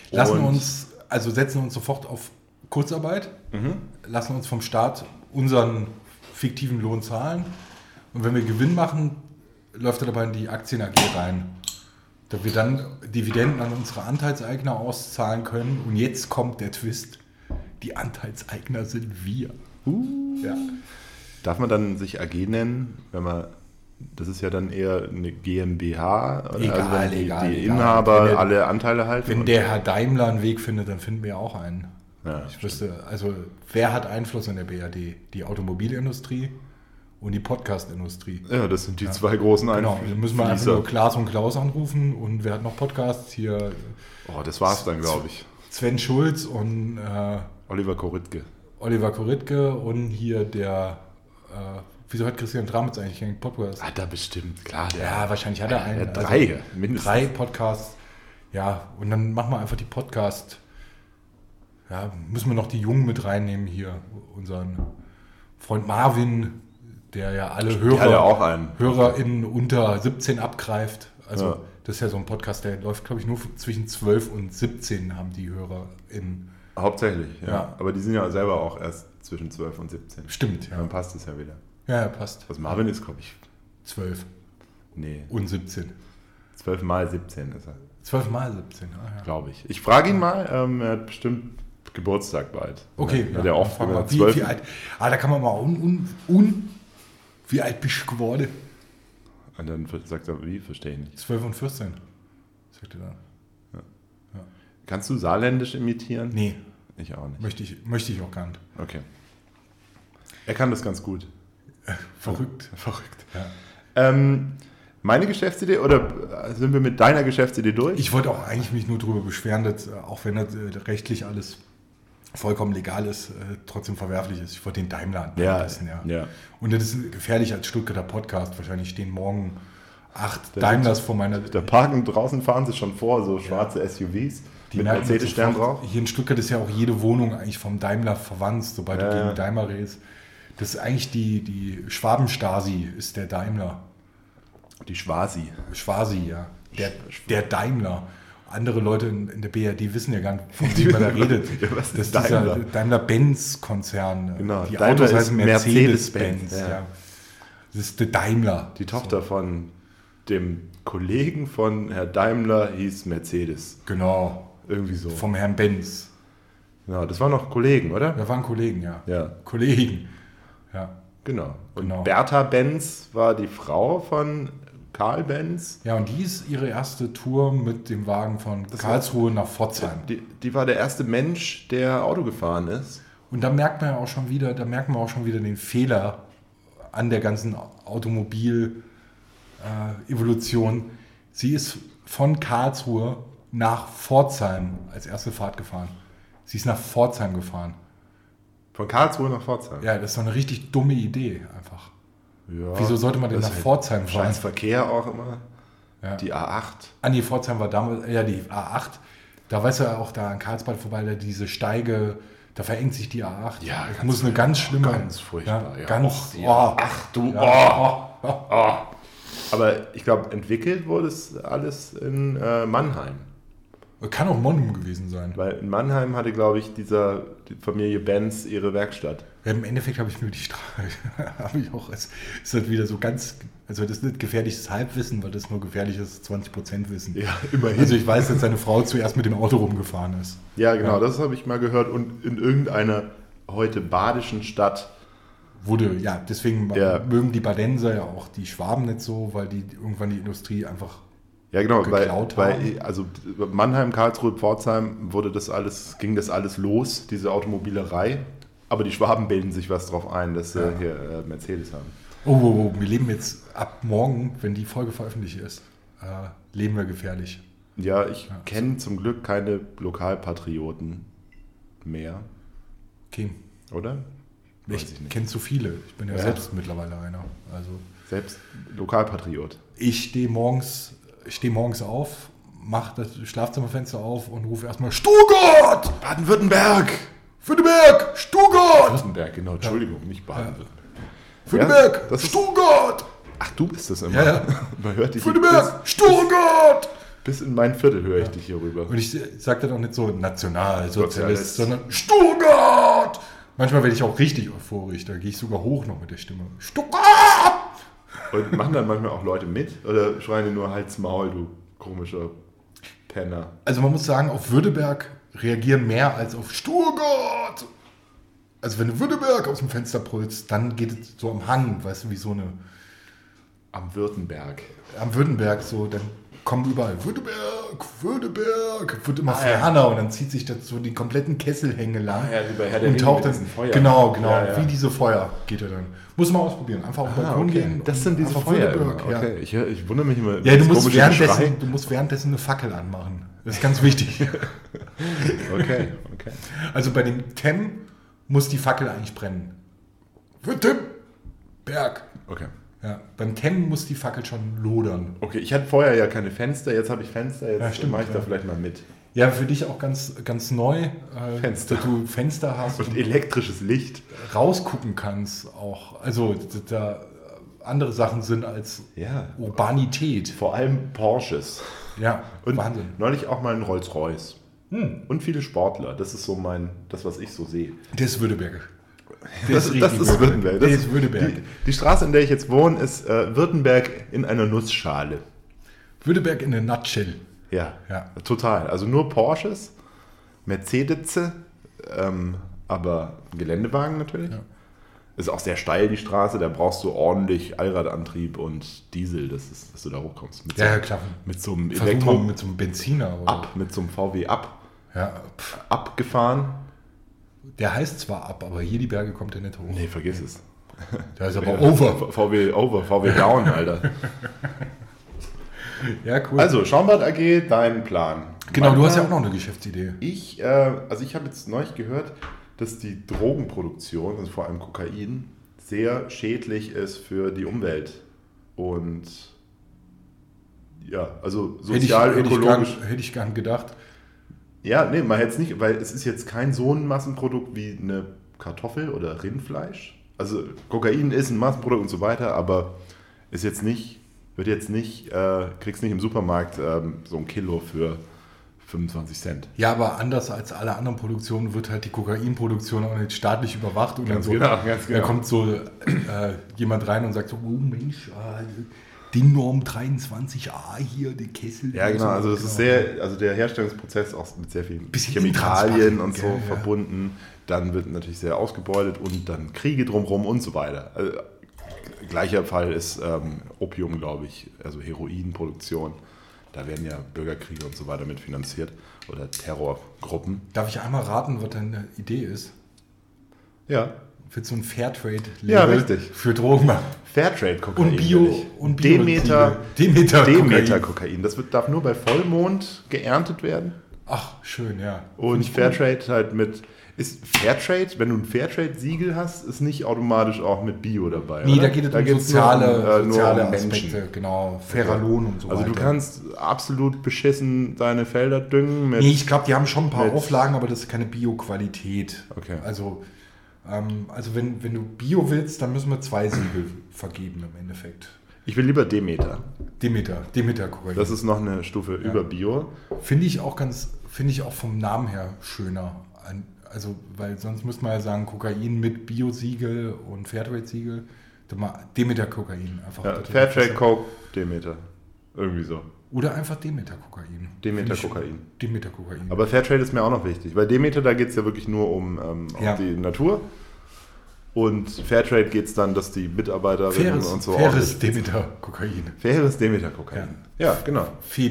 Setzen uns sofort auf Kurzarbeit, lassen uns vom Staat unseren fiktiven Lohn zahlen und wenn wir Gewinn machen, läuft er dabei in die Aktien AG rein, dass wir dann Dividenden an unsere Anteilseigner auszahlen können und jetzt kommt der Twist, die Anteilseigner sind wir. Ja. Darf man dann sich AG nennen, wenn man, das ist ja dann eher eine GmbH, oder Egal, also wenn egal. die Inhaber Wenn der- alle Anteile halten? Wenn der Herr Daimler einen Weg findet, dann finden wir auch einen. Ja, Ich wüsste, also wer hat Einfluss in der BRD? Die Automobilindustrie und die Podcast-Industrie. ja, das sind die zwei großen Genau, dann müssen wir einfach nur Klaas und Klaus anrufen und wer hat noch Podcasts? Hier Oh, das war's dann, glaube ich. Sven Schulz und Oliver Koritke. Oliver Koritke und hier der, wieso hat Christian Tramitz eigentlich keinen Podcast? Hat er bestimmt, klar. Ja, wahrscheinlich hat er einen. Ja, drei, mindestens. 3 Podcasts. Ja, und dann machen wir einfach die Podcast. Ja, müssen wir noch die Jungen mit reinnehmen hier. Unseren Freund Marvin, der ja alle Die hat ja auch einen. HörerInnen unter 17 abgreift. Also Ja. das ist ja so ein Podcast, der läuft, glaube ich, nur zwischen 12 und 17 haben die HörerInnen Hauptsächlich, ja. Ja. Aber die sind ja selber auch erst zwischen 12 und 17. Stimmt, Dann ja. passt es ja wieder. Ja, passt. Was Marvin ist, glaube ich, 12 nee, und 17. 12 mal 17 ist er, 12 mal 17, ja. glaube ich. Ich frage ihn mal, er hat bestimmt Geburtstag bald. Okay, ja, der oft frag mal, 12. wie alt? Da kann man mal wie alt bist du geworden? Und dann sagt er, wie? Verstehe ich nicht. 12 und 14, sagt er dann. Kannst du Saarländisch imitieren? Nee, Ich auch nicht. möchte ich auch gar nicht. Okay. Er kann das ganz gut. Verrückt. Verrückt. Ja. Meine Geschäftsidee, oder sind wir mit deiner Geschäftsidee durch? Ich wollte auch eigentlich mich nur darüber beschweren, dass, auch wenn das rechtlich alles vollkommen legal ist, trotzdem verwerflich ist. Ich wollte den Daimler anpassen. ja. Und das ist gefährlich als Stuttgarter Podcast. Wahrscheinlich stehen morgen 8 Da Daimlers vor meiner... Da parken draußen, fahren sie schon vor, so schwarze SUVs Die mit merken Mercedes-Stern sofort, drauf. Hier in Stuttgart ist ja auch jede Wohnung eigentlich vom Daimler verwandt, sobald du Ja, gegen ja. Daimler redest. Das ist eigentlich die Schwabenstasi, ist der Daimler. Die Schwasi. Schwasi, ja. Der Daimler. Andere Leute in der BRD wissen ja gar nicht, von wem man da redet. Ja, was ist das ist Daimler? dieser Daimler-Benz-Konzern. Genau, Die Daimler Autos ist heißen Mercedes-Benz. Mercedes-Benz, ja. Ja. Das ist der Daimler. Die Tochter von dem Kollegen von Herr Daimler hieß Mercedes. Genau. Irgendwie so. Vom Herrn Benz. Ja, das waren noch Kollegen, oder? Wir waren Kollegen, ja. Ja, Kollegen. Ja. genau. Und Genau. Bertha Benz war die Frau von Karl Benz. Ja, und die ist ihre erste Tour mit dem Wagen von Karlsruhe nach Pforzheim. Die war der erste Mensch, der Auto gefahren ist. Und da merkt man ja auch schon wieder, den Fehler an der ganzen Automobil-Evolution. Sie ist von Karlsruhe nach Pforzheim als erste Fahrt gefahren. Sie ist nach Pforzheim gefahren. Von Karlsruhe nach Pforzheim. Ja, das ist doch eine richtig dumme Idee einfach. Ja, Wieso sollte man denn das nach ist Pforzheim fahren? Scheiß Verkehr auch immer. Ja. Die A8. Nee, Pforzheim war damals, ja, die A8. Da weißt du ja auch, da an Karlsbad vorbei, da diese Steige, da verengt sich die A8. Ja, das ganz muss eine ganz schlimme. ganz furchtbar, ja. Ganz, Ach du, ja, Aber ich glaube, entwickelt wurde es alles in Mannheim. Kann auch Monum gewesen sein. Weil in Mannheim hatte, glaube ich, die Familie Benz ihre Werkstatt. Ja, im Endeffekt habe ich mir die Straße, habe ich auch, es ist halt wieder so ganz, also das ist nicht gefährliches Halbwissen, weil das nur gefährliches 20% Wissen. Ja, immerhin. Also ich weiß, dass seine Frau zuerst mit dem Auto rumgefahren ist. Ja, genau, Ja. das habe ich mal gehört. Und in irgendeiner heute badischen Stadt. Ja, deswegen Ja. mögen die Badenser ja auch die Schwaben nicht so, weil die irgendwann die Industrie einfach... Ja, genau, geklaut weil haben. also Mannheim, Karlsruhe, Pforzheim ging das alles los, diese Automobilerei. Aber die Schwaben bilden sich was drauf ein, dass sie hier Mercedes haben. Oh, wir leben jetzt ab morgen, wenn die Folge veröffentlicht ist, leben wir gefährlich. Ja, ich kenne zum Glück keine Lokalpatrioten mehr, Okay, oder? Weiß ich ich nicht. kenne zu viele. Ich bin ja Ja. selbst mittlerweile einer. Also Selbst Lokalpatriot. ich stehe morgens auf, mache das Schlafzimmerfenster auf und rufe erstmal Stuttgart! Baden-Württemberg! Württemberg! Stuttgart! Württemberg, genau, Entschuldigung, nicht Baden-Württemberg. Württemberg! das ist- Stuttgart! Ach, du bist das immer. Ja, ja. Man hört dich Württemberg! Stuttgart! bis in mein Viertel höre ich dich hier rüber. Und ich sage dann auch nicht so Nationalsozialist, Sozialist. sondern Stuttgart! Manchmal werde ich auch richtig euphorisch, da gehe ich sogar hoch noch mit der Stimme. Stuttgart! Und machen dann manchmal auch Leute mit? Oder schreien die nur Hals, Maul, du komischer Penner? Also man muss sagen, auf Württemberg reagieren mehr als auf Stuttgart. Also wenn du Württemberg aus dem Fenster brüllst, dann geht es so am Hang, weißt du, wie so eine, Am Württemberg. am Württemberg so, dann kommen überall Württemberg, wird immer ferner und dann zieht sich das so die kompletten Kesselhänge lang ja, wie bei Herr der und Ringe taucht mit dann, diesen Feuer. genau, Ja, ja. wie diese Feuer geht er dann. Muss man ausprobieren, einfach auf den Balkon gehen. Das und sind diese einfach Feuer. Württemberg, Immer. Okay, ich wundere mich immer. Ja, ja das du komische Geschrei. musst währenddessen eine Fackel anmachen. Das ist ganz wichtig. Okay. Also bei dem Tem muss die Fackel eigentlich brennen. Württemberg. Okay. Ja, beim Tem muss die Fackel schon lodern. Okay, ich hatte vorher ja keine Fenster, jetzt habe ich Fenster, jetzt Ja, stimmt, mache ich da ja. vielleicht mal mit. Ja, für dich auch ganz, ganz neu, Fenster. dass du Fenster hast Und und elektrisches Licht. rausgucken kannst auch. Also da andere Sachen sind als Ja. Urbanität. Vor allem Porsches. Ja, Und Wahnsinn. neulich auch mal ein Rolls-Royce. Und viele Sportler. Das ist so das, was ich so sehe. Der ist Württemberg. Das ist Württemberg. Der ist Württemberg. Die Straße, in der ich jetzt wohne, ist Württemberg in einer Nussschale. Württemberg in a nutshell. Ja, Ja. total. Also nur Porsches, Mercedes, aber Geländewagen natürlich. Ja. Ist auch sehr steil, die Straße. Da brauchst du ordentlich Allradantrieb und Diesel, dass du da hochkommst. Ja, klar. Mit so einem Versuch mal mit so einem Benziner. Oder Ab, mit so einem VW Ja, abgefahren. der heißt zwar ab, aber hier die Berge kommt er nicht hoch. Nee, vergiss es. Der ist aber over. VW down, Alter. Ja, cool. Also, Schaumbad AG, dein Plan. genau, Mein du hast ja Plan- auch noch eine Geschäftsidee. Ich habe jetzt neulich gehört, dass die Drogenproduktion, also vor allem Kokain, sehr schädlich ist für die Umwelt. Und ja, also sozial, ökologisch. Hätte ich gern gedacht. Ja, nee, man hätte es nicht, weil es ist jetzt kein so ein Massenprodukt wie eine Kartoffel oder Rindfleisch. Also Kokain ist ein Massenprodukt und so weiter, aber ist jetzt nicht, kriegst nicht im Supermarkt so ein Kilo für 25 Cent. Ja, aber anders als alle anderen Produktionen wird halt die Kokainproduktion auch nicht staatlich überwacht. Und Ganz dann so, genau, ganz genau. Da kommt so jemand rein und sagt so, oh Mensch, DIN-Norm 23a hier, die Kessel. Ja, genau, also es ist der Herstellungsprozess auch mit sehr vielen Bisschen Chemikalien und so gell, ja. verbunden. Dann wird natürlich sehr ausgebeutet und dann Kriege drumherum und so weiter. Also, gleicher Fall ist Opium, glaube ich, also Heroinproduktion. Da werden ja Bürgerkriege und so weiter mit finanziert oder Terrorgruppen. Darf ich einmal raten, was deine Idee ist? Ja, Für so ein Fairtrade-Label Ja, richtig. für Drogen. Fairtrade-Kokain. Und Bio. will ich. Und Bio Demeter Kokain. Kokain. Das darf nur bei Vollmond geerntet werden. Ach, schön, ja. Und Find ich gut. Fairtrade halt mit. Ist Fairtrade, wenn du ein Fairtrade-Siegel hast, ist nicht automatisch auch mit Bio dabei. Nee, oder? da geht es um geht's soziale nur um Aspekte, genau. Fairer Lohn und so Also weiter. du kannst absolut beschissen deine Felder düngen mit. Nee, ich glaube, die haben schon ein paar mit- Auflagen, aber das ist keine Bio-Qualität. Okay. Also wenn du Bio willst, dann müssen wir 2 Siegel vergeben im Endeffekt. Ich will lieber Demeter. Demeter Kokain. Das ist noch eine Stufe über Bio. Finde ich auch vom Namen her schöner. Also, weil sonst müsste man ja sagen, Kokain mit Bio-Siegel und Fairtrade-Siegel. Demeter Kokain. Einfach Ja, Fairtrade Coke, Demeter. Irgendwie so. Oder einfach Demeter Kokain. Demeter Finde ich- Kokain. Demeter Kokain. Aber Fairtrade ist mir auch noch wichtig, weil Demeter, da geht es ja wirklich nur um Ja. die Natur. Und Fairtrade geht es dann, dass die Mitarbeiterinnen und so faires ordentlich- Demeter Kokain. Faires Demeter Kokain. Ja, genau.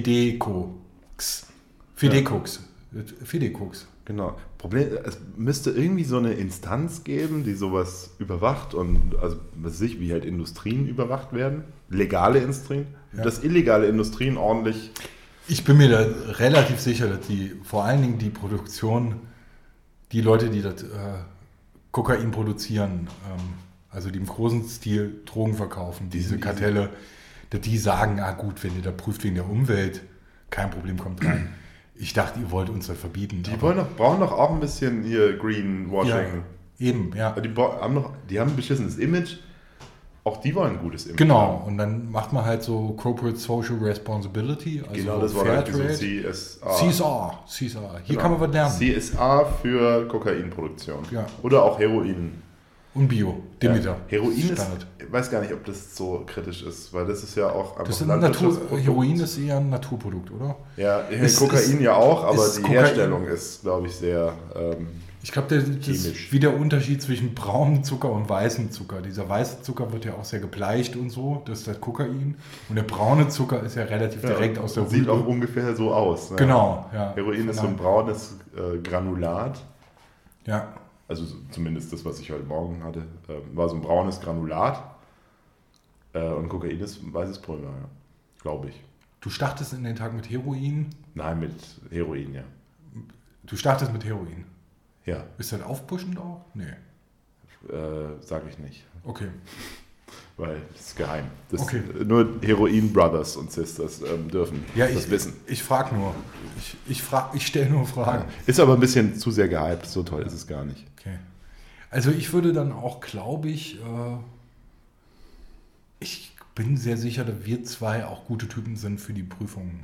Fedekoks. Genau. Problem, es müsste irgendwie so eine Instanz geben, die sowas überwacht und, also, was weiß ich, wie halt Industrien überwacht werden. Legale Industrien. Ja. Dass illegale Industrien ordentlich. Ich bin mir da relativ sicher, dass vor allen Dingen die Produktion, die Leute, die das Kokain produzieren, also die im großen Stil Drogen verkaufen, diese Kartelle, dass die sagen, gut, wenn ihr da prüft wegen der Umwelt, kein Problem, kommt rein. Ich dachte, ihr wollt uns das verbieten. Die brauchen doch auch ein bisschen hier Greenwashing. Eben, ja. Die haben ein beschissenes Image. Auch die wollen ein gutes Image. Genau, und dann macht man halt so Corporate Social Responsibility, also Genau, das war halt so CSR. Hier kann man was lernen. CSR für Kokainproduktion. Ja. Oder auch Heroin. Und Bio, Demeter. Ja. Heroin ist, Standard. ich weiß gar nicht, ob das so kritisch ist, weil das ist ja auch einfach Das ist Landwirtschaftsprodukt. Heroin ist eher ein Naturprodukt, oder? Ja, Ist- Kokain ja auch, aber ist die Kokain- Herstellung ist, glaube ich, sehr Ich glaube, das Chemisch. ist wie der Unterschied zwischen braunem Zucker und weißem Zucker. Dieser weiße Zucker wird ja auch sehr gebleicht und so, das ist das Kokain. Und der braune Zucker ist ja relativ direkt aus der sieht Rübe. auch ungefähr so aus. Ne? Genau, ja. Heroin ist so ein braunes Granulat. Ja, Also zumindest das, was ich heute Morgen hatte, war so ein braunes Granulat. Und Kokain ist ein weißes Pulver, ja. Glaube ich. du startest in den Tag mit Heroin. Nein, mit Heroin, ja. Du startest mit Heroin. Ja, Ist das aufpushend auch? Nee. sage ich nicht, Okay. weil das ist geheim. Das Okay. Nur Heroin-Brothers und Sisters dürfen Ja, das wissen. Ich frage nur. Ich stelle nur Fragen. Ist aber ein bisschen zu sehr gehypt, so toll ist es gar nicht. Okay. Also ich würde dann auch, glaube ich, ich bin sehr sicher, dass wir zwei auch gute Typen sind für die Prüfung.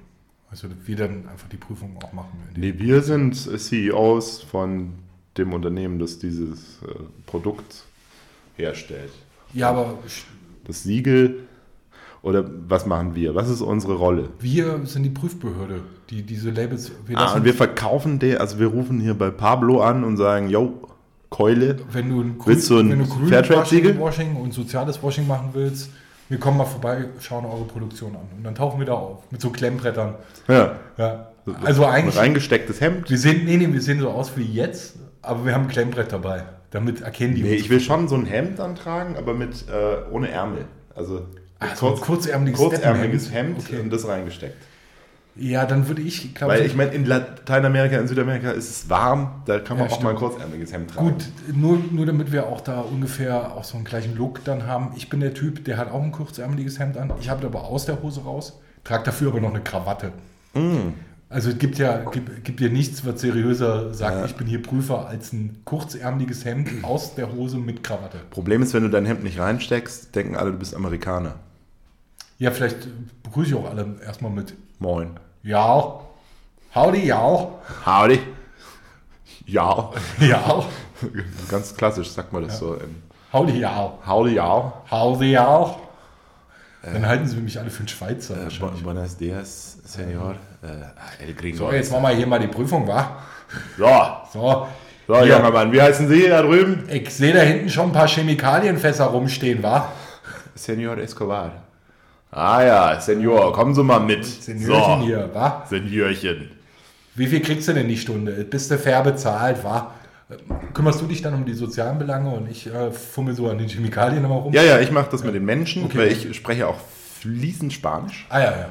Also wir dann einfach die Prüfung auch machen. Nee, wir sind CEOs von dem Unternehmen, das dieses Produkt herstellt. Ja, aber Das Siegel, oder was machen wir? Was ist unsere Rolle? wir sind die Prüfbehörde, die diese Labels... Und wir verkaufen also wir rufen hier bei Pablo an und sagen, yo, Keule, wenn du ein willst du ein Fairtrade-Siegel? Washing und soziales Washing machen willst, wir kommen mal vorbei, schauen eure Produktion an. Und dann tauchen wir da auf, mit so Klemmbrettern. Ja. Ja. Also eigentlich... Ein reingestecktes Hemd. Wir sehen so aus wie jetzt, aber wir haben ein Klemmbrett dabei. Damit erkennen die Nee, uns. ich will schon so ein Hemd antragen, aber mit ohne Ärmel. Also So ein kurzärmeliges Hemd Okay. und das reingesteckt. Ja, dann würde ich, glaube Weil ich meine, in Lateinamerika, in Südamerika ist es warm, da kann man Ja, auch mal ein stimmt. kurzärmeliges Hemd tragen. gut, nur damit wir auch da ungefähr auch so einen gleichen Look dann haben. Ich bin der Typ, der hat auch ein kurzärmeliges Hemd an. Ich habe das aber aus der Hose raus, trage dafür aber noch eine Krawatte. Also es gibt ja nichts, was seriöser sagt, ich bin hier Prüfer, als ein kurzärmeliges Hemd aus der Hose mit Krawatte. Problem ist, wenn du dein Hemd nicht reinsteckst, denken alle, du bist Amerikaner. Ja, vielleicht begrüße ich auch alle erstmal mit Moin. Ja, howdy, ja, Howdy. Ja. ja, Ganz klassisch sagt man das so. howdy, ja, Howdy, ja. howdy, ja. Dann halten sie mich alle für einen Schweizer wahrscheinlich. Buenos dias, Senor. El Gringo. So, jetzt machen wir hier mal die Prüfung, wa? Ja. So, So, Hier. junger Mann, wie heißen Sie da drüben? ich sehe da hinten schon ein paar Chemikalienfässer rumstehen, wa? Senor Escobar. Ah ja, Senor, kommen Sie mal mit. Senörchen hier, wa? Senörchen. Wie viel kriegst du denn die Stunde? Bist du fair bezahlt, wa? Kümmerst du dich dann um die sozialen Belange und ich fummel so an den Chemikalien immer rum? Ja, ich mache das mit den Menschen, Okay. weil ich spreche auch fließend Spanisch. Ah ja.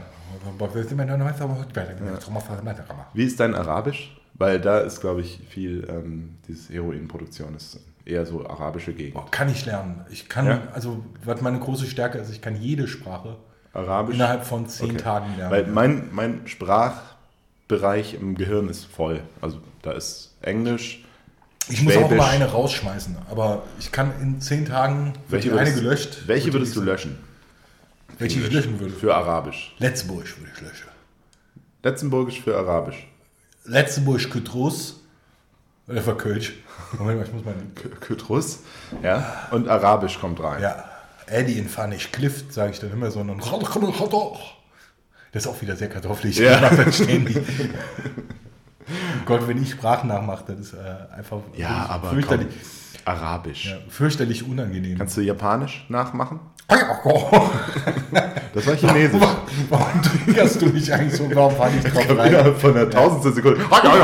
Wie ist dein Arabisch? Weil da ist, glaube ich, viel, diese Heroinproduktion ist eher so arabische Gegend. Oh, kann ich lernen. Ich kann, Ja? also was meine große Stärke ist, ich kann jede Sprache Arabisch? innerhalb von 10 Okay. Tagen lernen. Weil mein Sprachbereich im Gehirn ist voll. Also da ist Englisch, ich muss auch Schwäbisch. mal eine rausschmeißen, aber ich kann in 10 Tagen wird die eine gelöscht. Welche würdest du Und löschen? die- Welche ich löschen würde? Für Arabisch. Letzteburg würde ich löschen. Letztenburgisch für Arabisch. Letzteburg Kütrus oder für Kölsch. Moment mal, ich muss mal... Kütrus. Ja. Und Arabisch kommt rein. Ja, Eddie in Pfannig Clift, sage ich dann immer so. Das ist auch wieder sehr kartoffelig. Ja. Dann stehen die. Gott, wenn ich Sprachen nachmache, das ist einfach Ja, aber fürchterlich, komm, Arabisch. ja, fürchterlich unangenehm. Kannst du Japanisch nachmachen? Warum Das war Chinesisch. triggerst du mich eigentlich so? Warum fahre ich drauf rein? Innerhalb von einer tausendstel Sekunde.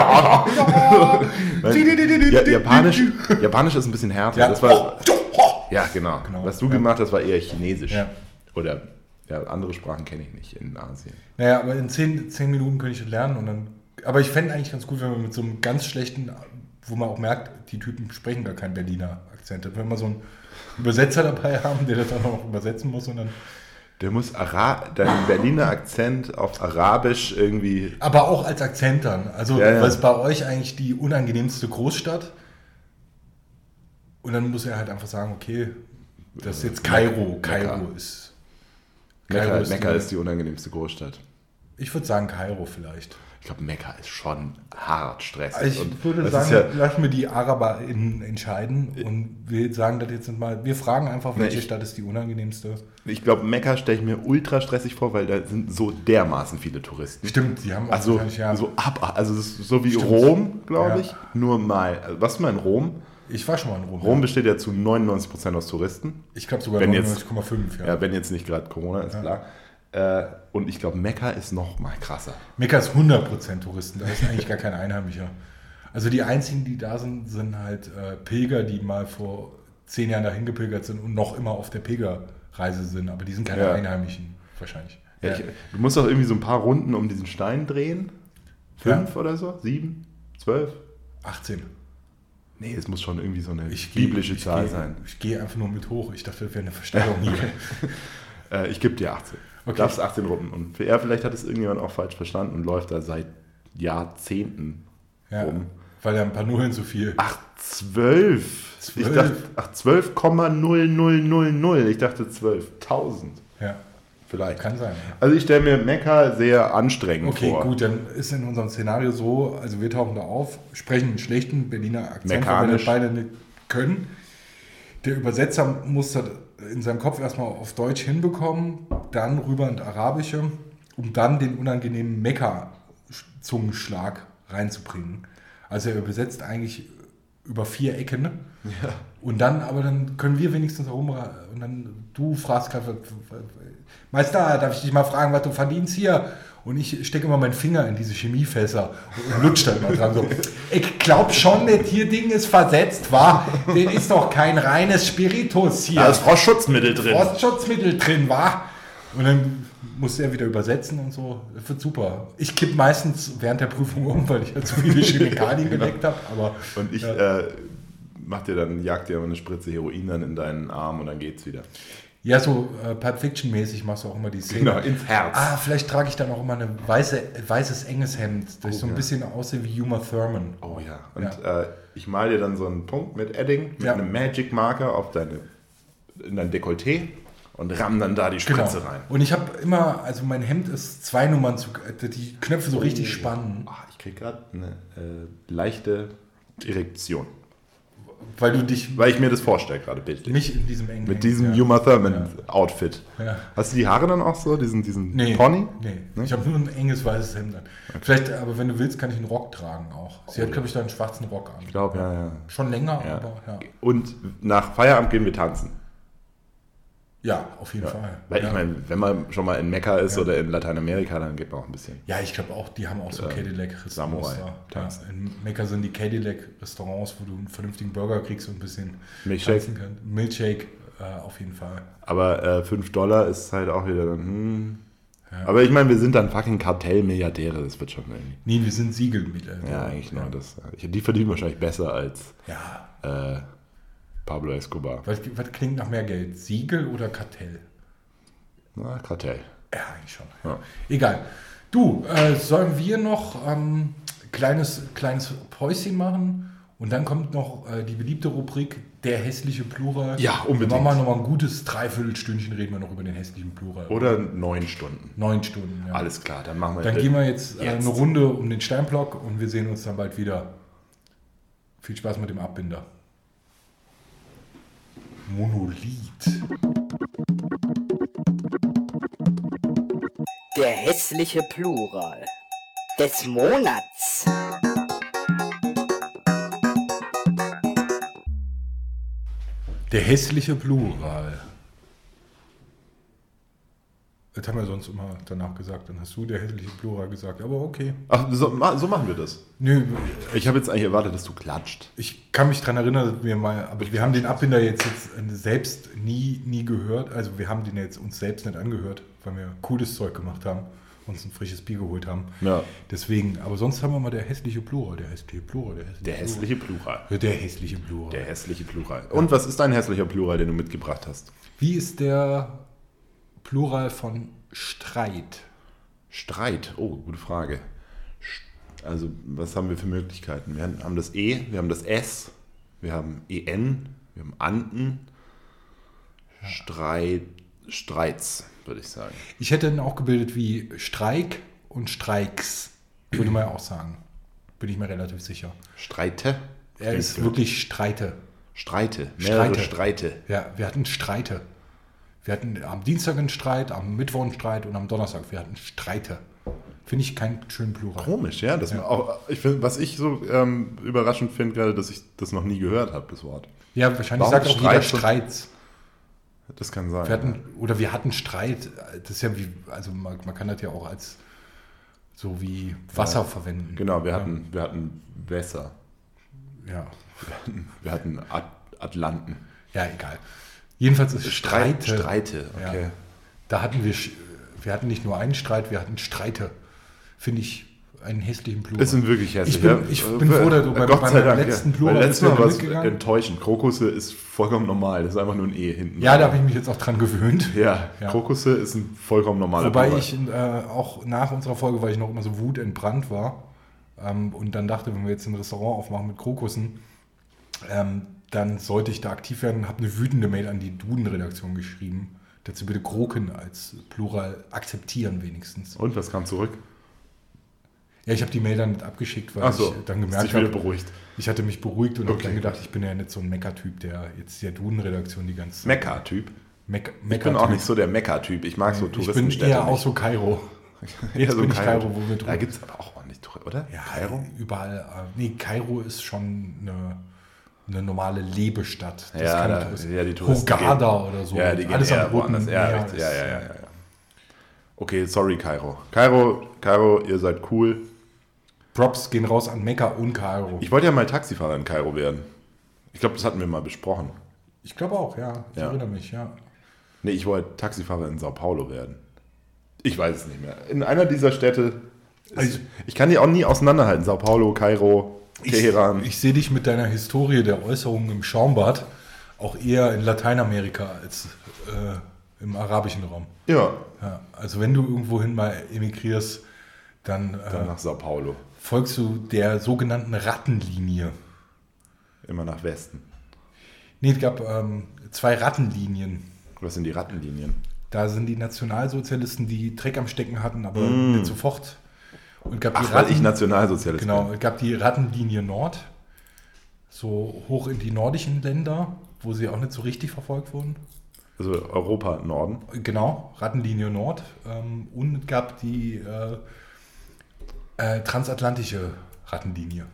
Japanisch ist ein bisschen härter. Ja. Das war, ja, genau. Genau. Was du gemacht hast, war eher Chinesisch. Ja. Oder andere Sprachen kenne ich nicht in Asien. Naja, aber in 10 Minuten könnte ich das lernen. Und dann, aber ich fände eigentlich ganz gut, wenn wir mit so einem ganz schlechten, wo man auch merkt, die Typen sprechen gar keinen Berliner Akzent. Wenn wir so einen Übersetzer dabei haben, der das dann auch übersetzen muss. Und dann, Der muss deinen Berliner Akzent auf Arabisch irgendwie. aber auch als Akzent dann. Also, Ja, ja. weil es bei euch eigentlich die unangenehmste Großstadt. Und dann muss er halt einfach sagen, okay, das ist jetzt Kairo. Kairo ist... Mekka ist die unangenehmste Großstadt. Ich würde sagen Kairo vielleicht. Ich glaube, Mekka ist schon hart stressig. Also ich Und würde das sagen, ist ja, lassen wir die Araber entscheiden und wir sagen das jetzt mal. Wir fragen einfach, welche Stadt ist die unangenehmste. ich glaube, Mekka stelle ich mir ultra stressig vor, weil da sind so dermaßen viele Touristen. Stimmt, die haben auch Also, wahrscheinlich, ja. also das ist so wie Stimmt. Rom, glaube Ja. ich. Nur mal. Also, was mal in Rom? Ich war schon mal in Rom. Rom besteht ja zu 99% aus Touristen. Ich glaube sogar Wenn jetzt- 99,5. Ja. Ja, wenn jetzt nicht gerade Corona ist, klar. Und ich glaube, Mekka ist noch mal krasser. Mekka ist 100% Touristen, da ist eigentlich gar kein Einheimischer. Also die einzigen, die da sind, sind halt Pilger, die mal vor 10 Jahren dahin gepilgert sind und noch immer auf der Pilgerreise sind, aber die sind keine Ja. Einheimischen wahrscheinlich. Ja, du musst doch irgendwie so ein paar Runden um diesen Stein drehen. 5 Ja. oder so? 7? 12? 18. Nee, es muss schon irgendwie so eine Ich biblische Zahl sein. Ich gehe einfach nur mit hoch. Ich dachte, das wäre eine Verstellung hier. Ich gebe dir 18. Du Okay. darfst 18 Runden. Und vielleicht hat es irgendjemand auch falsch verstanden und läuft da seit Jahrzehnten Ja, rum. weil da ein paar Nullen zu viel. Ach, 12. 12. Ich dachte, 12,0000. Ich dachte 12.000. Ja. Vielleicht. Kann sein. Also ich stelle mir Mekka sehr anstrengend vor. Okay, gut, dann ist in unserem Szenario so, also wir tauchen da auf, sprechen einen schlechten Berliner Akzent, weil wir Mekanisch. das beide nicht können. Der Übersetzer muss das in seinem Kopf erstmal auf Deutsch hinbekommen, dann rüber ins Arabische, um dann den unangenehmen Mekka-Zungenschlag reinzubringen. Also er übersetzt eigentlich über 4 Ecken. Ne? Ja. Und dann können wir wenigstens herum und dann du fragst gerade, Meister, darf ich dich mal fragen, was du verdienst hier? Und ich stecke immer meinen Finger in diese Chemiefässer und lutsche da immer dran so. Ich glaube schon, das hier Ding ist versetzt, war. Das ist doch kein reines Spiritus hier. Da ist Frostschutzmittel drin. Frostschutzmittel drin, war. Und dann muss er wieder übersetzen und so. Das wird super. Ich kipp meistens während der Prüfung um, weil ich ja zu viele Chemikalien geleckt habe. Und ich jag dir eine Spritze Heroin dann in deinen Arm und dann geht's wieder. Ja, so Pulp Fiction-mäßig machst du auch immer die Szene. Genau, ins Herz. Vielleicht trage ich dann auch immer ein weißes, enges Hemd, das ich so ein bisschen aussehe wie Uma Thurman. Oh ja. Und ich male dir dann so einen Punkt mit Edding, mit einem Magic Marker in dein Dekolleté und ramm dann da die Spritze rein. Und ich habe immer, also mein Hemd ist 2 Nummern, die Knöpfe so richtig spannen. Ich kriege gerade eine leichte Erektion. Weil ich mir das vorstelle gerade bildlich. Nicht in diesem engen Mit diesem Uma Thurman Outfit. Ja. Hast du die Haare dann auch so, diesen Nee, Pony? Nee. Ich habe nur ein enges weißes Hemd an. Okay. Vielleicht, aber wenn du willst, kann ich einen Rock tragen auch. Sie hat, glaube ich, da einen schwarzen Rock an. Ich glaube, ja. Schon länger, aber ja. Und nach Feierabend gehen wir tanzen. Ja, auf jeden Fall. Weil ich meine, wenn man schon mal in Mekka ist oder in Lateinamerika, dann geht man auch ein bisschen. Ja, ich glaube auch, die haben auch so Cadillac-Restaurants. Samurai. Ja, in Mekka sind die Cadillac-Restaurants, wo du einen vernünftigen Burger kriegst und ein bisschen Milkshake. tanzen kannst. Milkshake, auf jeden Fall. Aber $5 ist halt auch wieder dann, Ja. Aber ich meine, wir sind dann fucking Kartellmilliardäre, das wird schon irgendwie. Nee, wir sind Siegelmilliardäre. Ja, eigentlich nur das. Die verdienen wahrscheinlich besser als Pablo Escobar. Was klingt nach mehr Geld? Siegel oder Kartell? Na, Kartell. Ja, eigentlich schon. Ja. Egal. Du, sollen wir noch kleines Päuschen machen? Und dann kommt noch die beliebte Rubrik Der hässliche Plural. Ja, unbedingt. Dann machen wir noch mal ein gutes Dreiviertelstündchen, reden wir noch über den hässlichen Plural. Oder 9 Stunden. 9 Stunden, ja. Alles klar, dann machen wir Dann gehen wir jetzt eine Runde um den Steinblock und wir sehen uns dann bald wieder. Viel Spaß mit dem Abbinder. Monolith. Der hässliche Plural des Monats. Der hässliche Plural. Das haben wir sonst immer danach gesagt. Dann hast du der hässliche Plural gesagt. Aber okay. Ach, so machen wir das. Nö, Ich habe jetzt eigentlich erwartet, dass du klatscht. ich kann mich daran erinnern, dass wir haben den Abbinder jetzt selbst nie gehört. Also wir haben den jetzt uns selbst nicht angehört, weil wir cooles Zeug gemacht haben, uns ein frisches Bier geholt haben. Ja. Deswegen, aber sonst haben wir mal der hässliche Plural. Der hässliche Plural. Der hässliche Plural. Der hässliche Plural. Der hässliche Plural. Und was ist dein hässlicher Plural, den du mitgebracht hast? Wie ist der Plural von Streit? Streit. Oh, gute Frage. Also, was haben wir für Möglichkeiten? Wir haben das E, wir haben das S, wir haben EN, wir haben Anden. Streits, würde ich sagen. Ich hätte ihn auch gebildet wie Streik und Streiks. Würde man ja auch sagen. Bin ich mir relativ sicher. Streite? Er ist wirklich Streite. Streite. Mehrere Streite. Ja, wir hatten Streite. Wir hatten am Dienstag einen Streit, am Mittwoch einen Streit und am Donnerstag. Wir hatten Streite. Finde ich keinen schönen Plural. Komisch, ja. Auch, was ich so überraschend finde, gerade, dass ich das noch nie gehört habe, das Wort. Ja, wahrscheinlich Warum sagt auch jeder Streit? Streits. Das kann sein. Wir hatten Streit. Das ist ja wie, also man kann das ja auch als so wie Wasser verwenden. Genau, wir hatten Wässer. Ja. Wir hatten Atlanten. Ja, egal. Jedenfalls ist Streite. Streite, okay. Ja. Da hatten wir hatten nicht nur einen Streit, wir hatten Streite. Finde ich einen hässlichen Plural. Das sind wirklich hässlich. Ich bin froh, dass du beim letzten Plural letztes Mal war es mitgegangen. enttäuschend. Krokusse ist vollkommen normal. Das ist einfach nur ein E hinten. Ja, da habe ich mich jetzt auch dran gewöhnt. Ja, Krokusse ist ein vollkommen normaler Wobei Plural. ich auch nach unserer Folge, weil ich noch immer so wutentbrannt war und dann dachte, wenn wir jetzt ein Restaurant aufmachen mit Krokussen, dann sollte ich da aktiv werden und habe eine wütende Mail an die Duden-Redaktion geschrieben, dazu bitte Kroken als Plural akzeptieren wenigstens. Und, was kam zurück? Ja, ich habe die Mail dann nicht abgeschickt, weil Ach so, ich dann ist gemerkt dich wieder habe, beruhigt. ich hatte mich beruhigt und habe Okay. dann gedacht, ich bin ja nicht so ein Mecker-Typ, der jetzt der Duden-Redaktion die ganze Mecker-Typ. Mecker Ich bin auch nicht so der Mecker-Typ. Ich mag so Ich bin Touristenstädte eher auch nicht. so Kairo. Eher Jetzt so bin ich Kairo. Kairo, wo wir Da drüber- gibt es aber auch ordentlich Touristen, oder? Ja, Kairo? überall. Nee, Kairo ist schon eine normale Lebestadt. Das Ja, kann da- Touristen- ja, die Touristen Hurghada gehen- oder so. Ja, die gehen Alles eher am Roten woanders. Ja, Meer richtig. ist, Ja. Okay, sorry, Kairo. Kairo, ihr seid cool. Props gehen raus an Mekka und Kairo. Ich wollte ja mal Taxifahrer in Kairo werden. Ich glaube, das hatten wir mal besprochen. Ich glaube auch, ja. Ich Ja. erinnere mich, ja. Nee, ich wollte Taxifahrer in Sao Paulo werden. Ich weiß es nicht mehr. In einer dieser Städte. Also- Ich kann die auch nie auseinanderhalten. Sao Paulo, Kairo, Teheran. Ich sehe dich mit deiner Historie der Äußerungen im Schaumbad auch eher in Lateinamerika als im arabischen Raum. Ja, Ja, also wenn du irgendwohin mal emigrierst, dann dann nach Sao Paulo. folgst du der sogenannten Rattenlinie. Immer nach Westen. Nee, es gab 2 Rattenlinien. Was sind die Rattenlinien? Da sind die Nationalsozialisten, die Dreck am Stecken hatten, aber nicht sofort. Und gab die Ach, weil ich Nationalsozialist Genau, bin. es gab die Rattenlinie Nord, so hoch in die nordischen Länder, wo sie auch nicht so richtig verfolgt wurden. Also Europa, Norden. Genau, Rattenlinie Nord. Und es gab die transatlantische Rattenlinie.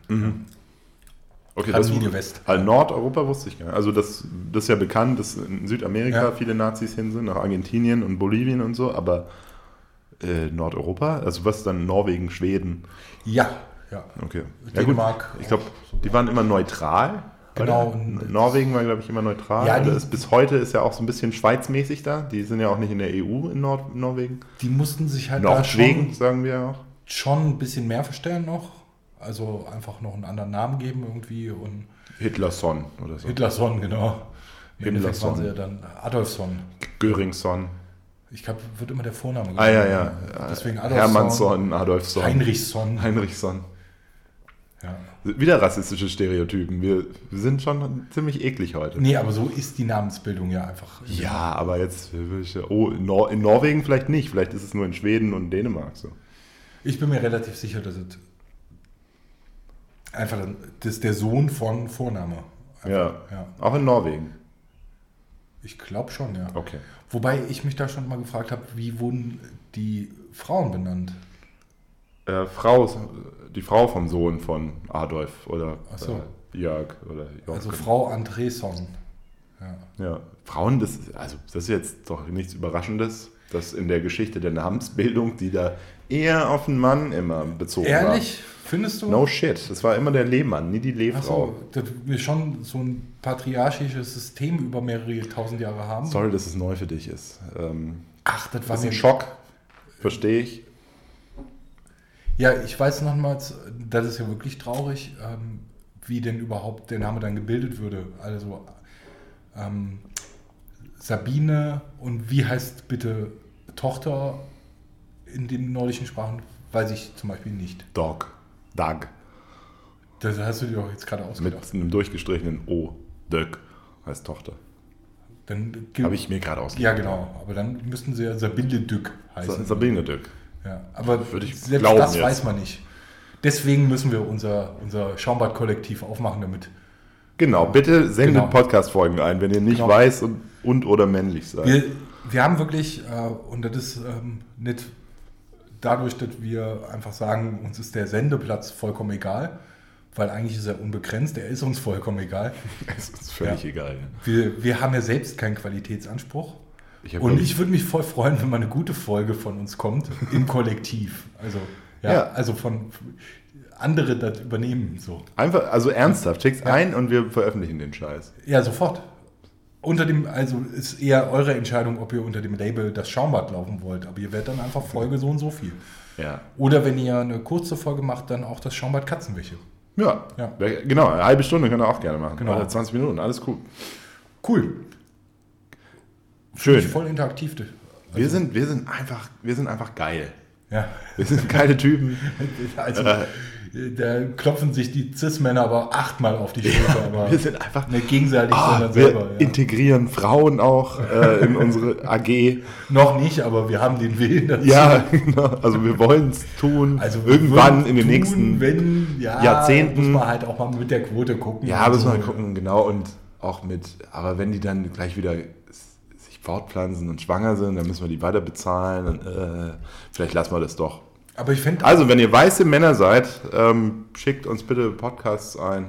Okay, Rattenlinie West. Halt Nordeuropa wusste ich gar nicht. Also das ist ja bekannt, dass in Südamerika Ja. viele Nazis hin sind, nach Argentinien und Bolivien und so, aber Nordeuropa? Also was dann Norwegen, Schweden? Ja, ja. Okay. Dänemark Ich glaube, auch sogar. die waren immer neutral. Genau, Oder? und- Norwegen war, glaube ich, immer neutral. Ja, Oder die- ist, bis heute ist ja auch so ein bisschen schweizmäßig da. Die sind ja auch nicht in der EU in Norwegen. Die mussten sich halt da Norwegen, sagen wir ja auch. schon ein bisschen mehr verstellen noch. Also einfach noch einen anderen Namen geben irgendwie und Hitlerson oder so. Hitlerson, genau. Im Endeffekt waren Himmlerson. sie ja dann Adolfson. Göringson. Ich glaube, wird immer der Vorname Ah ja, ja. Deswegen Adolfson. Hermannsson, Adolfson. Heinrichson. Heinrichson. Ja. Wieder rassistische Stereotypen. Wir sind schon ziemlich eklig heute. Nee, aber so ist die Namensbildung ja einfach. Ja, aber jetzt in Norwegen vielleicht nicht. Vielleicht ist es nur in Schweden und Dänemark so. Ich bin mir relativ sicher, dass es einfach das ist der Sohn von Vorname. Ja. Ja. Auch in Norwegen. Ich glaube schon, ja. Okay. Wobei ich mich da schon mal gefragt habe, wie wurden die Frauen benannt? Die Frau vom Sohn von Adolf oder Ach so. Jörg oder Jörg. Also Frau Andresson. Ja. Ja, Frauen, das ist jetzt doch nichts Überraschendes, dass in der Geschichte der Namensbildung, die da eher auf den Mann immer bezogen Ehrlich? Findest du? war. No shit, das war immer der Lehmann, nie die Lehfrau. Achso, dass wir schon so ein patriarchisches System über mehrere tausend Jahre haben. Sorry, dass es neu für dich ist. Ach, das war Das ist mir ein Schock, verstehe ich. Ja, ich weiß nochmals, das ist ja wirklich traurig, wie denn überhaupt der Name dann gebildet würde. Also Sabine und wie heißt bitte Tochter in den nordischen Sprachen, weiß ich zum Beispiel nicht. Dag. Das hast du dir doch jetzt gerade Mit ausgedacht. einem durchgestrichenen O. Döck heißt Tochter. Dann Habe ich mir gerade ausgedacht. Ja, genau. Aber dann müssten sie ja Sabine Dück heißen. Sabine Döck. Ja, aber Würde ich selbst glauben das jetzt. weiß man nicht. Deswegen müssen wir unser Schaumbad-Kollektiv aufmachen damit. Genau, bitte sendet Genau. Podcast-Folgen ein, wenn ihr nicht Genau. weiß und oder männlich seid. Wir haben wirklich, und das ist nicht dadurch, dass wir einfach sagen, uns ist der Sendeplatz vollkommen egal, weil eigentlich ist er unbegrenzt, er ist uns vollkommen egal. Es ist völlig Ja. egal. Wir haben ja selbst keinen Qualitätsanspruch. Ich hab, Und glaub ich würde mich voll freuen, wenn mal eine gute Folge von uns kommt, im Kollektiv. Also, ja, Ja. also von andere das übernehmen. So. Einfach, also ernsthaft, schickt's Ja. ein und wir veröffentlichen den Scheiß. Ja, sofort. Also ist eher eure Entscheidung, ob ihr unter dem Label das Schaumbad laufen wollt. Aber ihr werdet dann einfach Folge so und so viel. Ja. Oder wenn ihr eine kurze Folge macht, dann auch das Schaumbad Katzenwäsche. Ja, Ja. Genau, eine halbe Stunde könnt ihr auch gerne machen. Genau. Oder 20 Minuten, alles cool. Cool. Schön. Voll interaktiv. Wir sind einfach geil. Ja. Wir sind geile Typen. Also, da klopfen sich die Cis-Männer aber 8-mal auf die Schulter. Aber wir sind einfach nicht gegenseitig, sondern wir selber. Ja. integrieren Frauen auch in unsere AG. Noch nicht, aber wir haben den Willen dazu. Ja, genau. Also wir wollen es tun. Also wir irgendwann würden in den nächsten Jahrzehnten. Muss man halt auch mal mit der Quote gucken. Ja, und müssen wir so. mal gucken, genau. Und auch aber wenn die dann gleich wieder sich fortpflanzen und schwanger sind, dann müssen wir die weiter bezahlen. Und, vielleicht lassen wir das doch. Aber ich finde... Also, wenn ihr weiße Männer seid, schickt uns bitte Podcasts ein.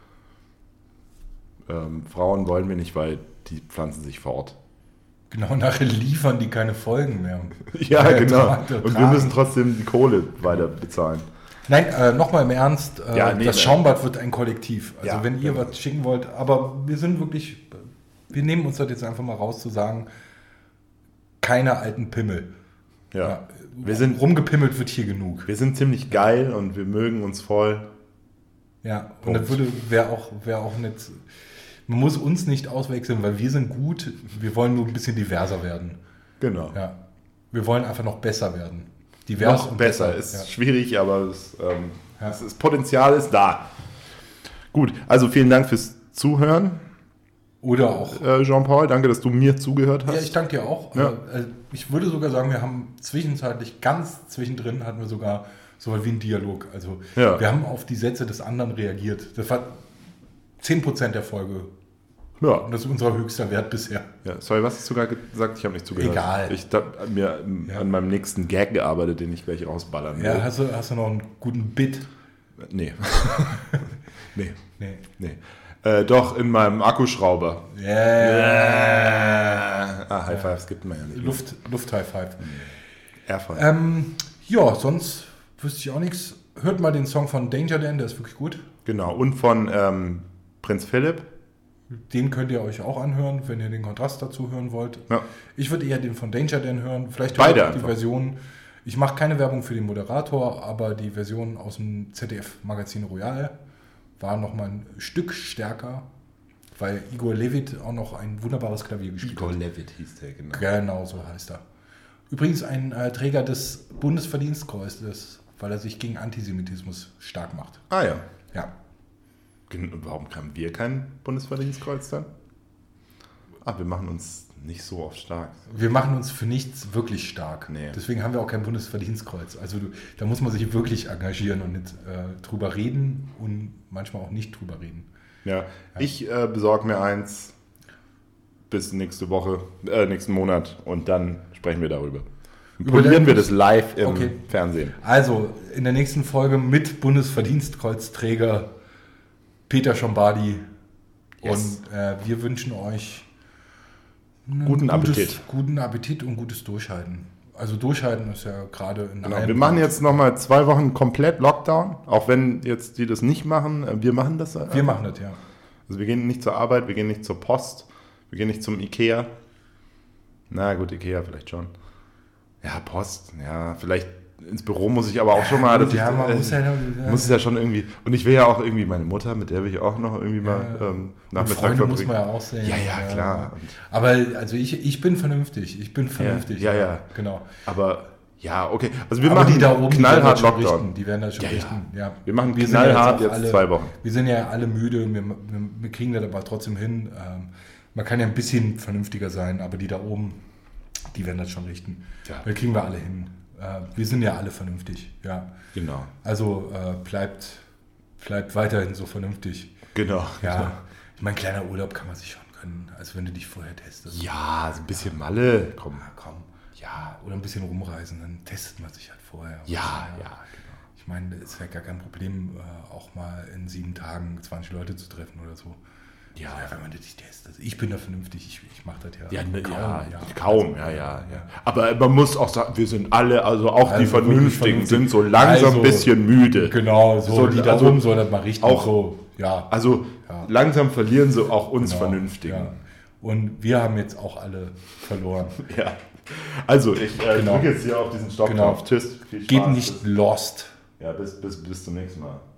Frauen wollen wir nicht, weil die pflanzen sich fort. Genau, nachher liefern die keine Folgen mehr. Ja, genau. Und wir müssen trotzdem die Kohle weiter bezahlen. Nein, nochmal im Ernst, Nee, das Schaumbad wird ein Kollektiv. Also Ja, wenn ihr genau. was schicken wollt, aber wir sind wirklich, wir nehmen uns das jetzt einfach mal raus zu sagen, keine alten Pimmel. Ja. Wir sind rumgepimmelt wird hier genug. Wir sind ziemlich geil und wir mögen uns voll. Ja, Punkt. und das wäre auch nicht, man muss uns nicht auswechseln, weil wir sind gut, wir wollen nur ein bisschen diverser werden. Genau. Ja, wir wollen einfach noch besser werden. Divers Noch und besser. Ist schwierig, aber das Potenzial ist da. Gut, also vielen Dank fürs Zuhören. Oder auch. Jean-Paul, danke, dass du mir zugehört hast. Ja, ich danke dir auch. Ja. Ich würde sogar sagen, wir haben zwischenzeitlich, ganz zwischendrin hatten wir sogar so was wie einen Dialog. Also Ja. wir haben auf die Sätze des anderen reagiert. Das war 10% der Folge. Ja. Und das ist unser höchster Wert bisher. Ja, sorry, was hast du gerade gesagt? Ich habe nicht zugehört. Egal. Ich habe mir an meinem nächsten Gag gearbeitet, den ich gleich rausballern will. Ja, hast du noch einen guten Bit? Nee. nee. Nee. Doch, in meinem Akkuschrauber. Yeah. High Fives gibt man ja nicht. Luft-High Five. Airfire. Ja, sonst wüsste ich auch nichts. Hört mal den Song von Danger Dan, der ist wirklich gut. Genau, und von Prinz Philipp. Den könnt ihr euch auch anhören, wenn ihr den Kontrast dazu hören wollt. Ja. Ich würde eher den von Danger Dan hören. Vielleicht Beide hört ihr die einfach. Version. Ich mache keine Werbung für den Moderator, aber die Version aus dem ZDF-Magazin Royal war nochmal ein Stück stärker, weil Igor Levit auch noch ein wunderbares Klavier gespielt hat. Levit hieß der, genau. Genau, so heißt er. Übrigens ein Träger des Bundesverdienstkreuzes, weil er sich gegen Antisemitismus stark macht. Ah ja. Ja. Warum haben wir kein Bundesverdienstkreuz dann? Wir machen uns nicht so oft stark. Wir machen uns für nichts wirklich stark. Nee. Deswegen haben wir auch kein Bundesverdienstkreuz. Also da muss man sich wirklich engagieren und nicht drüber reden und manchmal auch nicht drüber reden. Ja. Ich besorge mir eins bis nächste Woche, nächsten Monat und dann sprechen wir darüber. Polieren wir das live im Fernsehen. Also in der nächsten Folge mit Bundesverdienstkreuzträger Peter Schombardi. Yes. Und wir wünschen euch Guten Appetit. Guten Appetit und gutes Durchhalten. Also Durchhalten ist ja gerade in Genau. Wir machen jetzt nochmal 2 Wochen komplett Lockdown, auch wenn jetzt die das nicht machen. Wir machen das. Wir machen das, ja. Also wir gehen nicht zur Arbeit, wir gehen nicht zur Post, wir gehen nicht zum Ikea. Na gut, Ikea vielleicht schon. Ja, Post, ja, vielleicht ins Büro muss ich aber auch schon mal. Ja, man muss muss es ja schon irgendwie. Und ich will ja auch irgendwie meine Mutter, mit der will ich auch noch irgendwie mal Nachmittag Freunde verbringen. muss man ja auch sehen. Ja, klar. Aber also ich bin vernünftig. Ja. Genau. Aber ja, okay. Also wir Aber machen die da oben, knallhart die werden das schon Lockdown. richten. Die werden das schon richten. Ja. Wir machen sind knallhart ja jetzt 2 Wochen. Wir sind ja alle müde. Wir kriegen das aber trotzdem hin. Man kann ja ein bisschen vernünftiger sein, aber die da oben, die werden das schon richten. Ja. Da kriegen wir alle hin. Wir sind ja alle vernünftig. Ja. Genau. Also bleibt weiterhin so vernünftig. Genau. Ja. Ich meine, kleiner Urlaub kann man sich schon gönnen. Also wenn du dich vorher testest. Ja, so ein bisschen Malle. Komm. Komm. Ja, oder ein bisschen rumreisen, dann testet man sich halt vorher. Ja, genau. Ich meine, es wäre gar kein Problem, auch mal in 7 Tagen 20 Leute zu treffen oder so. Ja, wenn man dich testet. Ich bin da vernünftig, ich mache das ja. Kaum. Aber man muss auch sagen, wir sind alle, also auch die Vernünftigen, sind so langsam ein bisschen müde. Genau, so die da oben sollen das mal richten. Auch so, ja. Also langsam verlieren sie auch uns Vernünftigen. Ja. Und wir haben jetzt auch alle verloren. Ja. Also, ich drücke jetzt hier auf diesen Stopp. Genau. Tschüss. Viel Spaß. Geht nicht lost. Ja, bis zum nächsten Mal.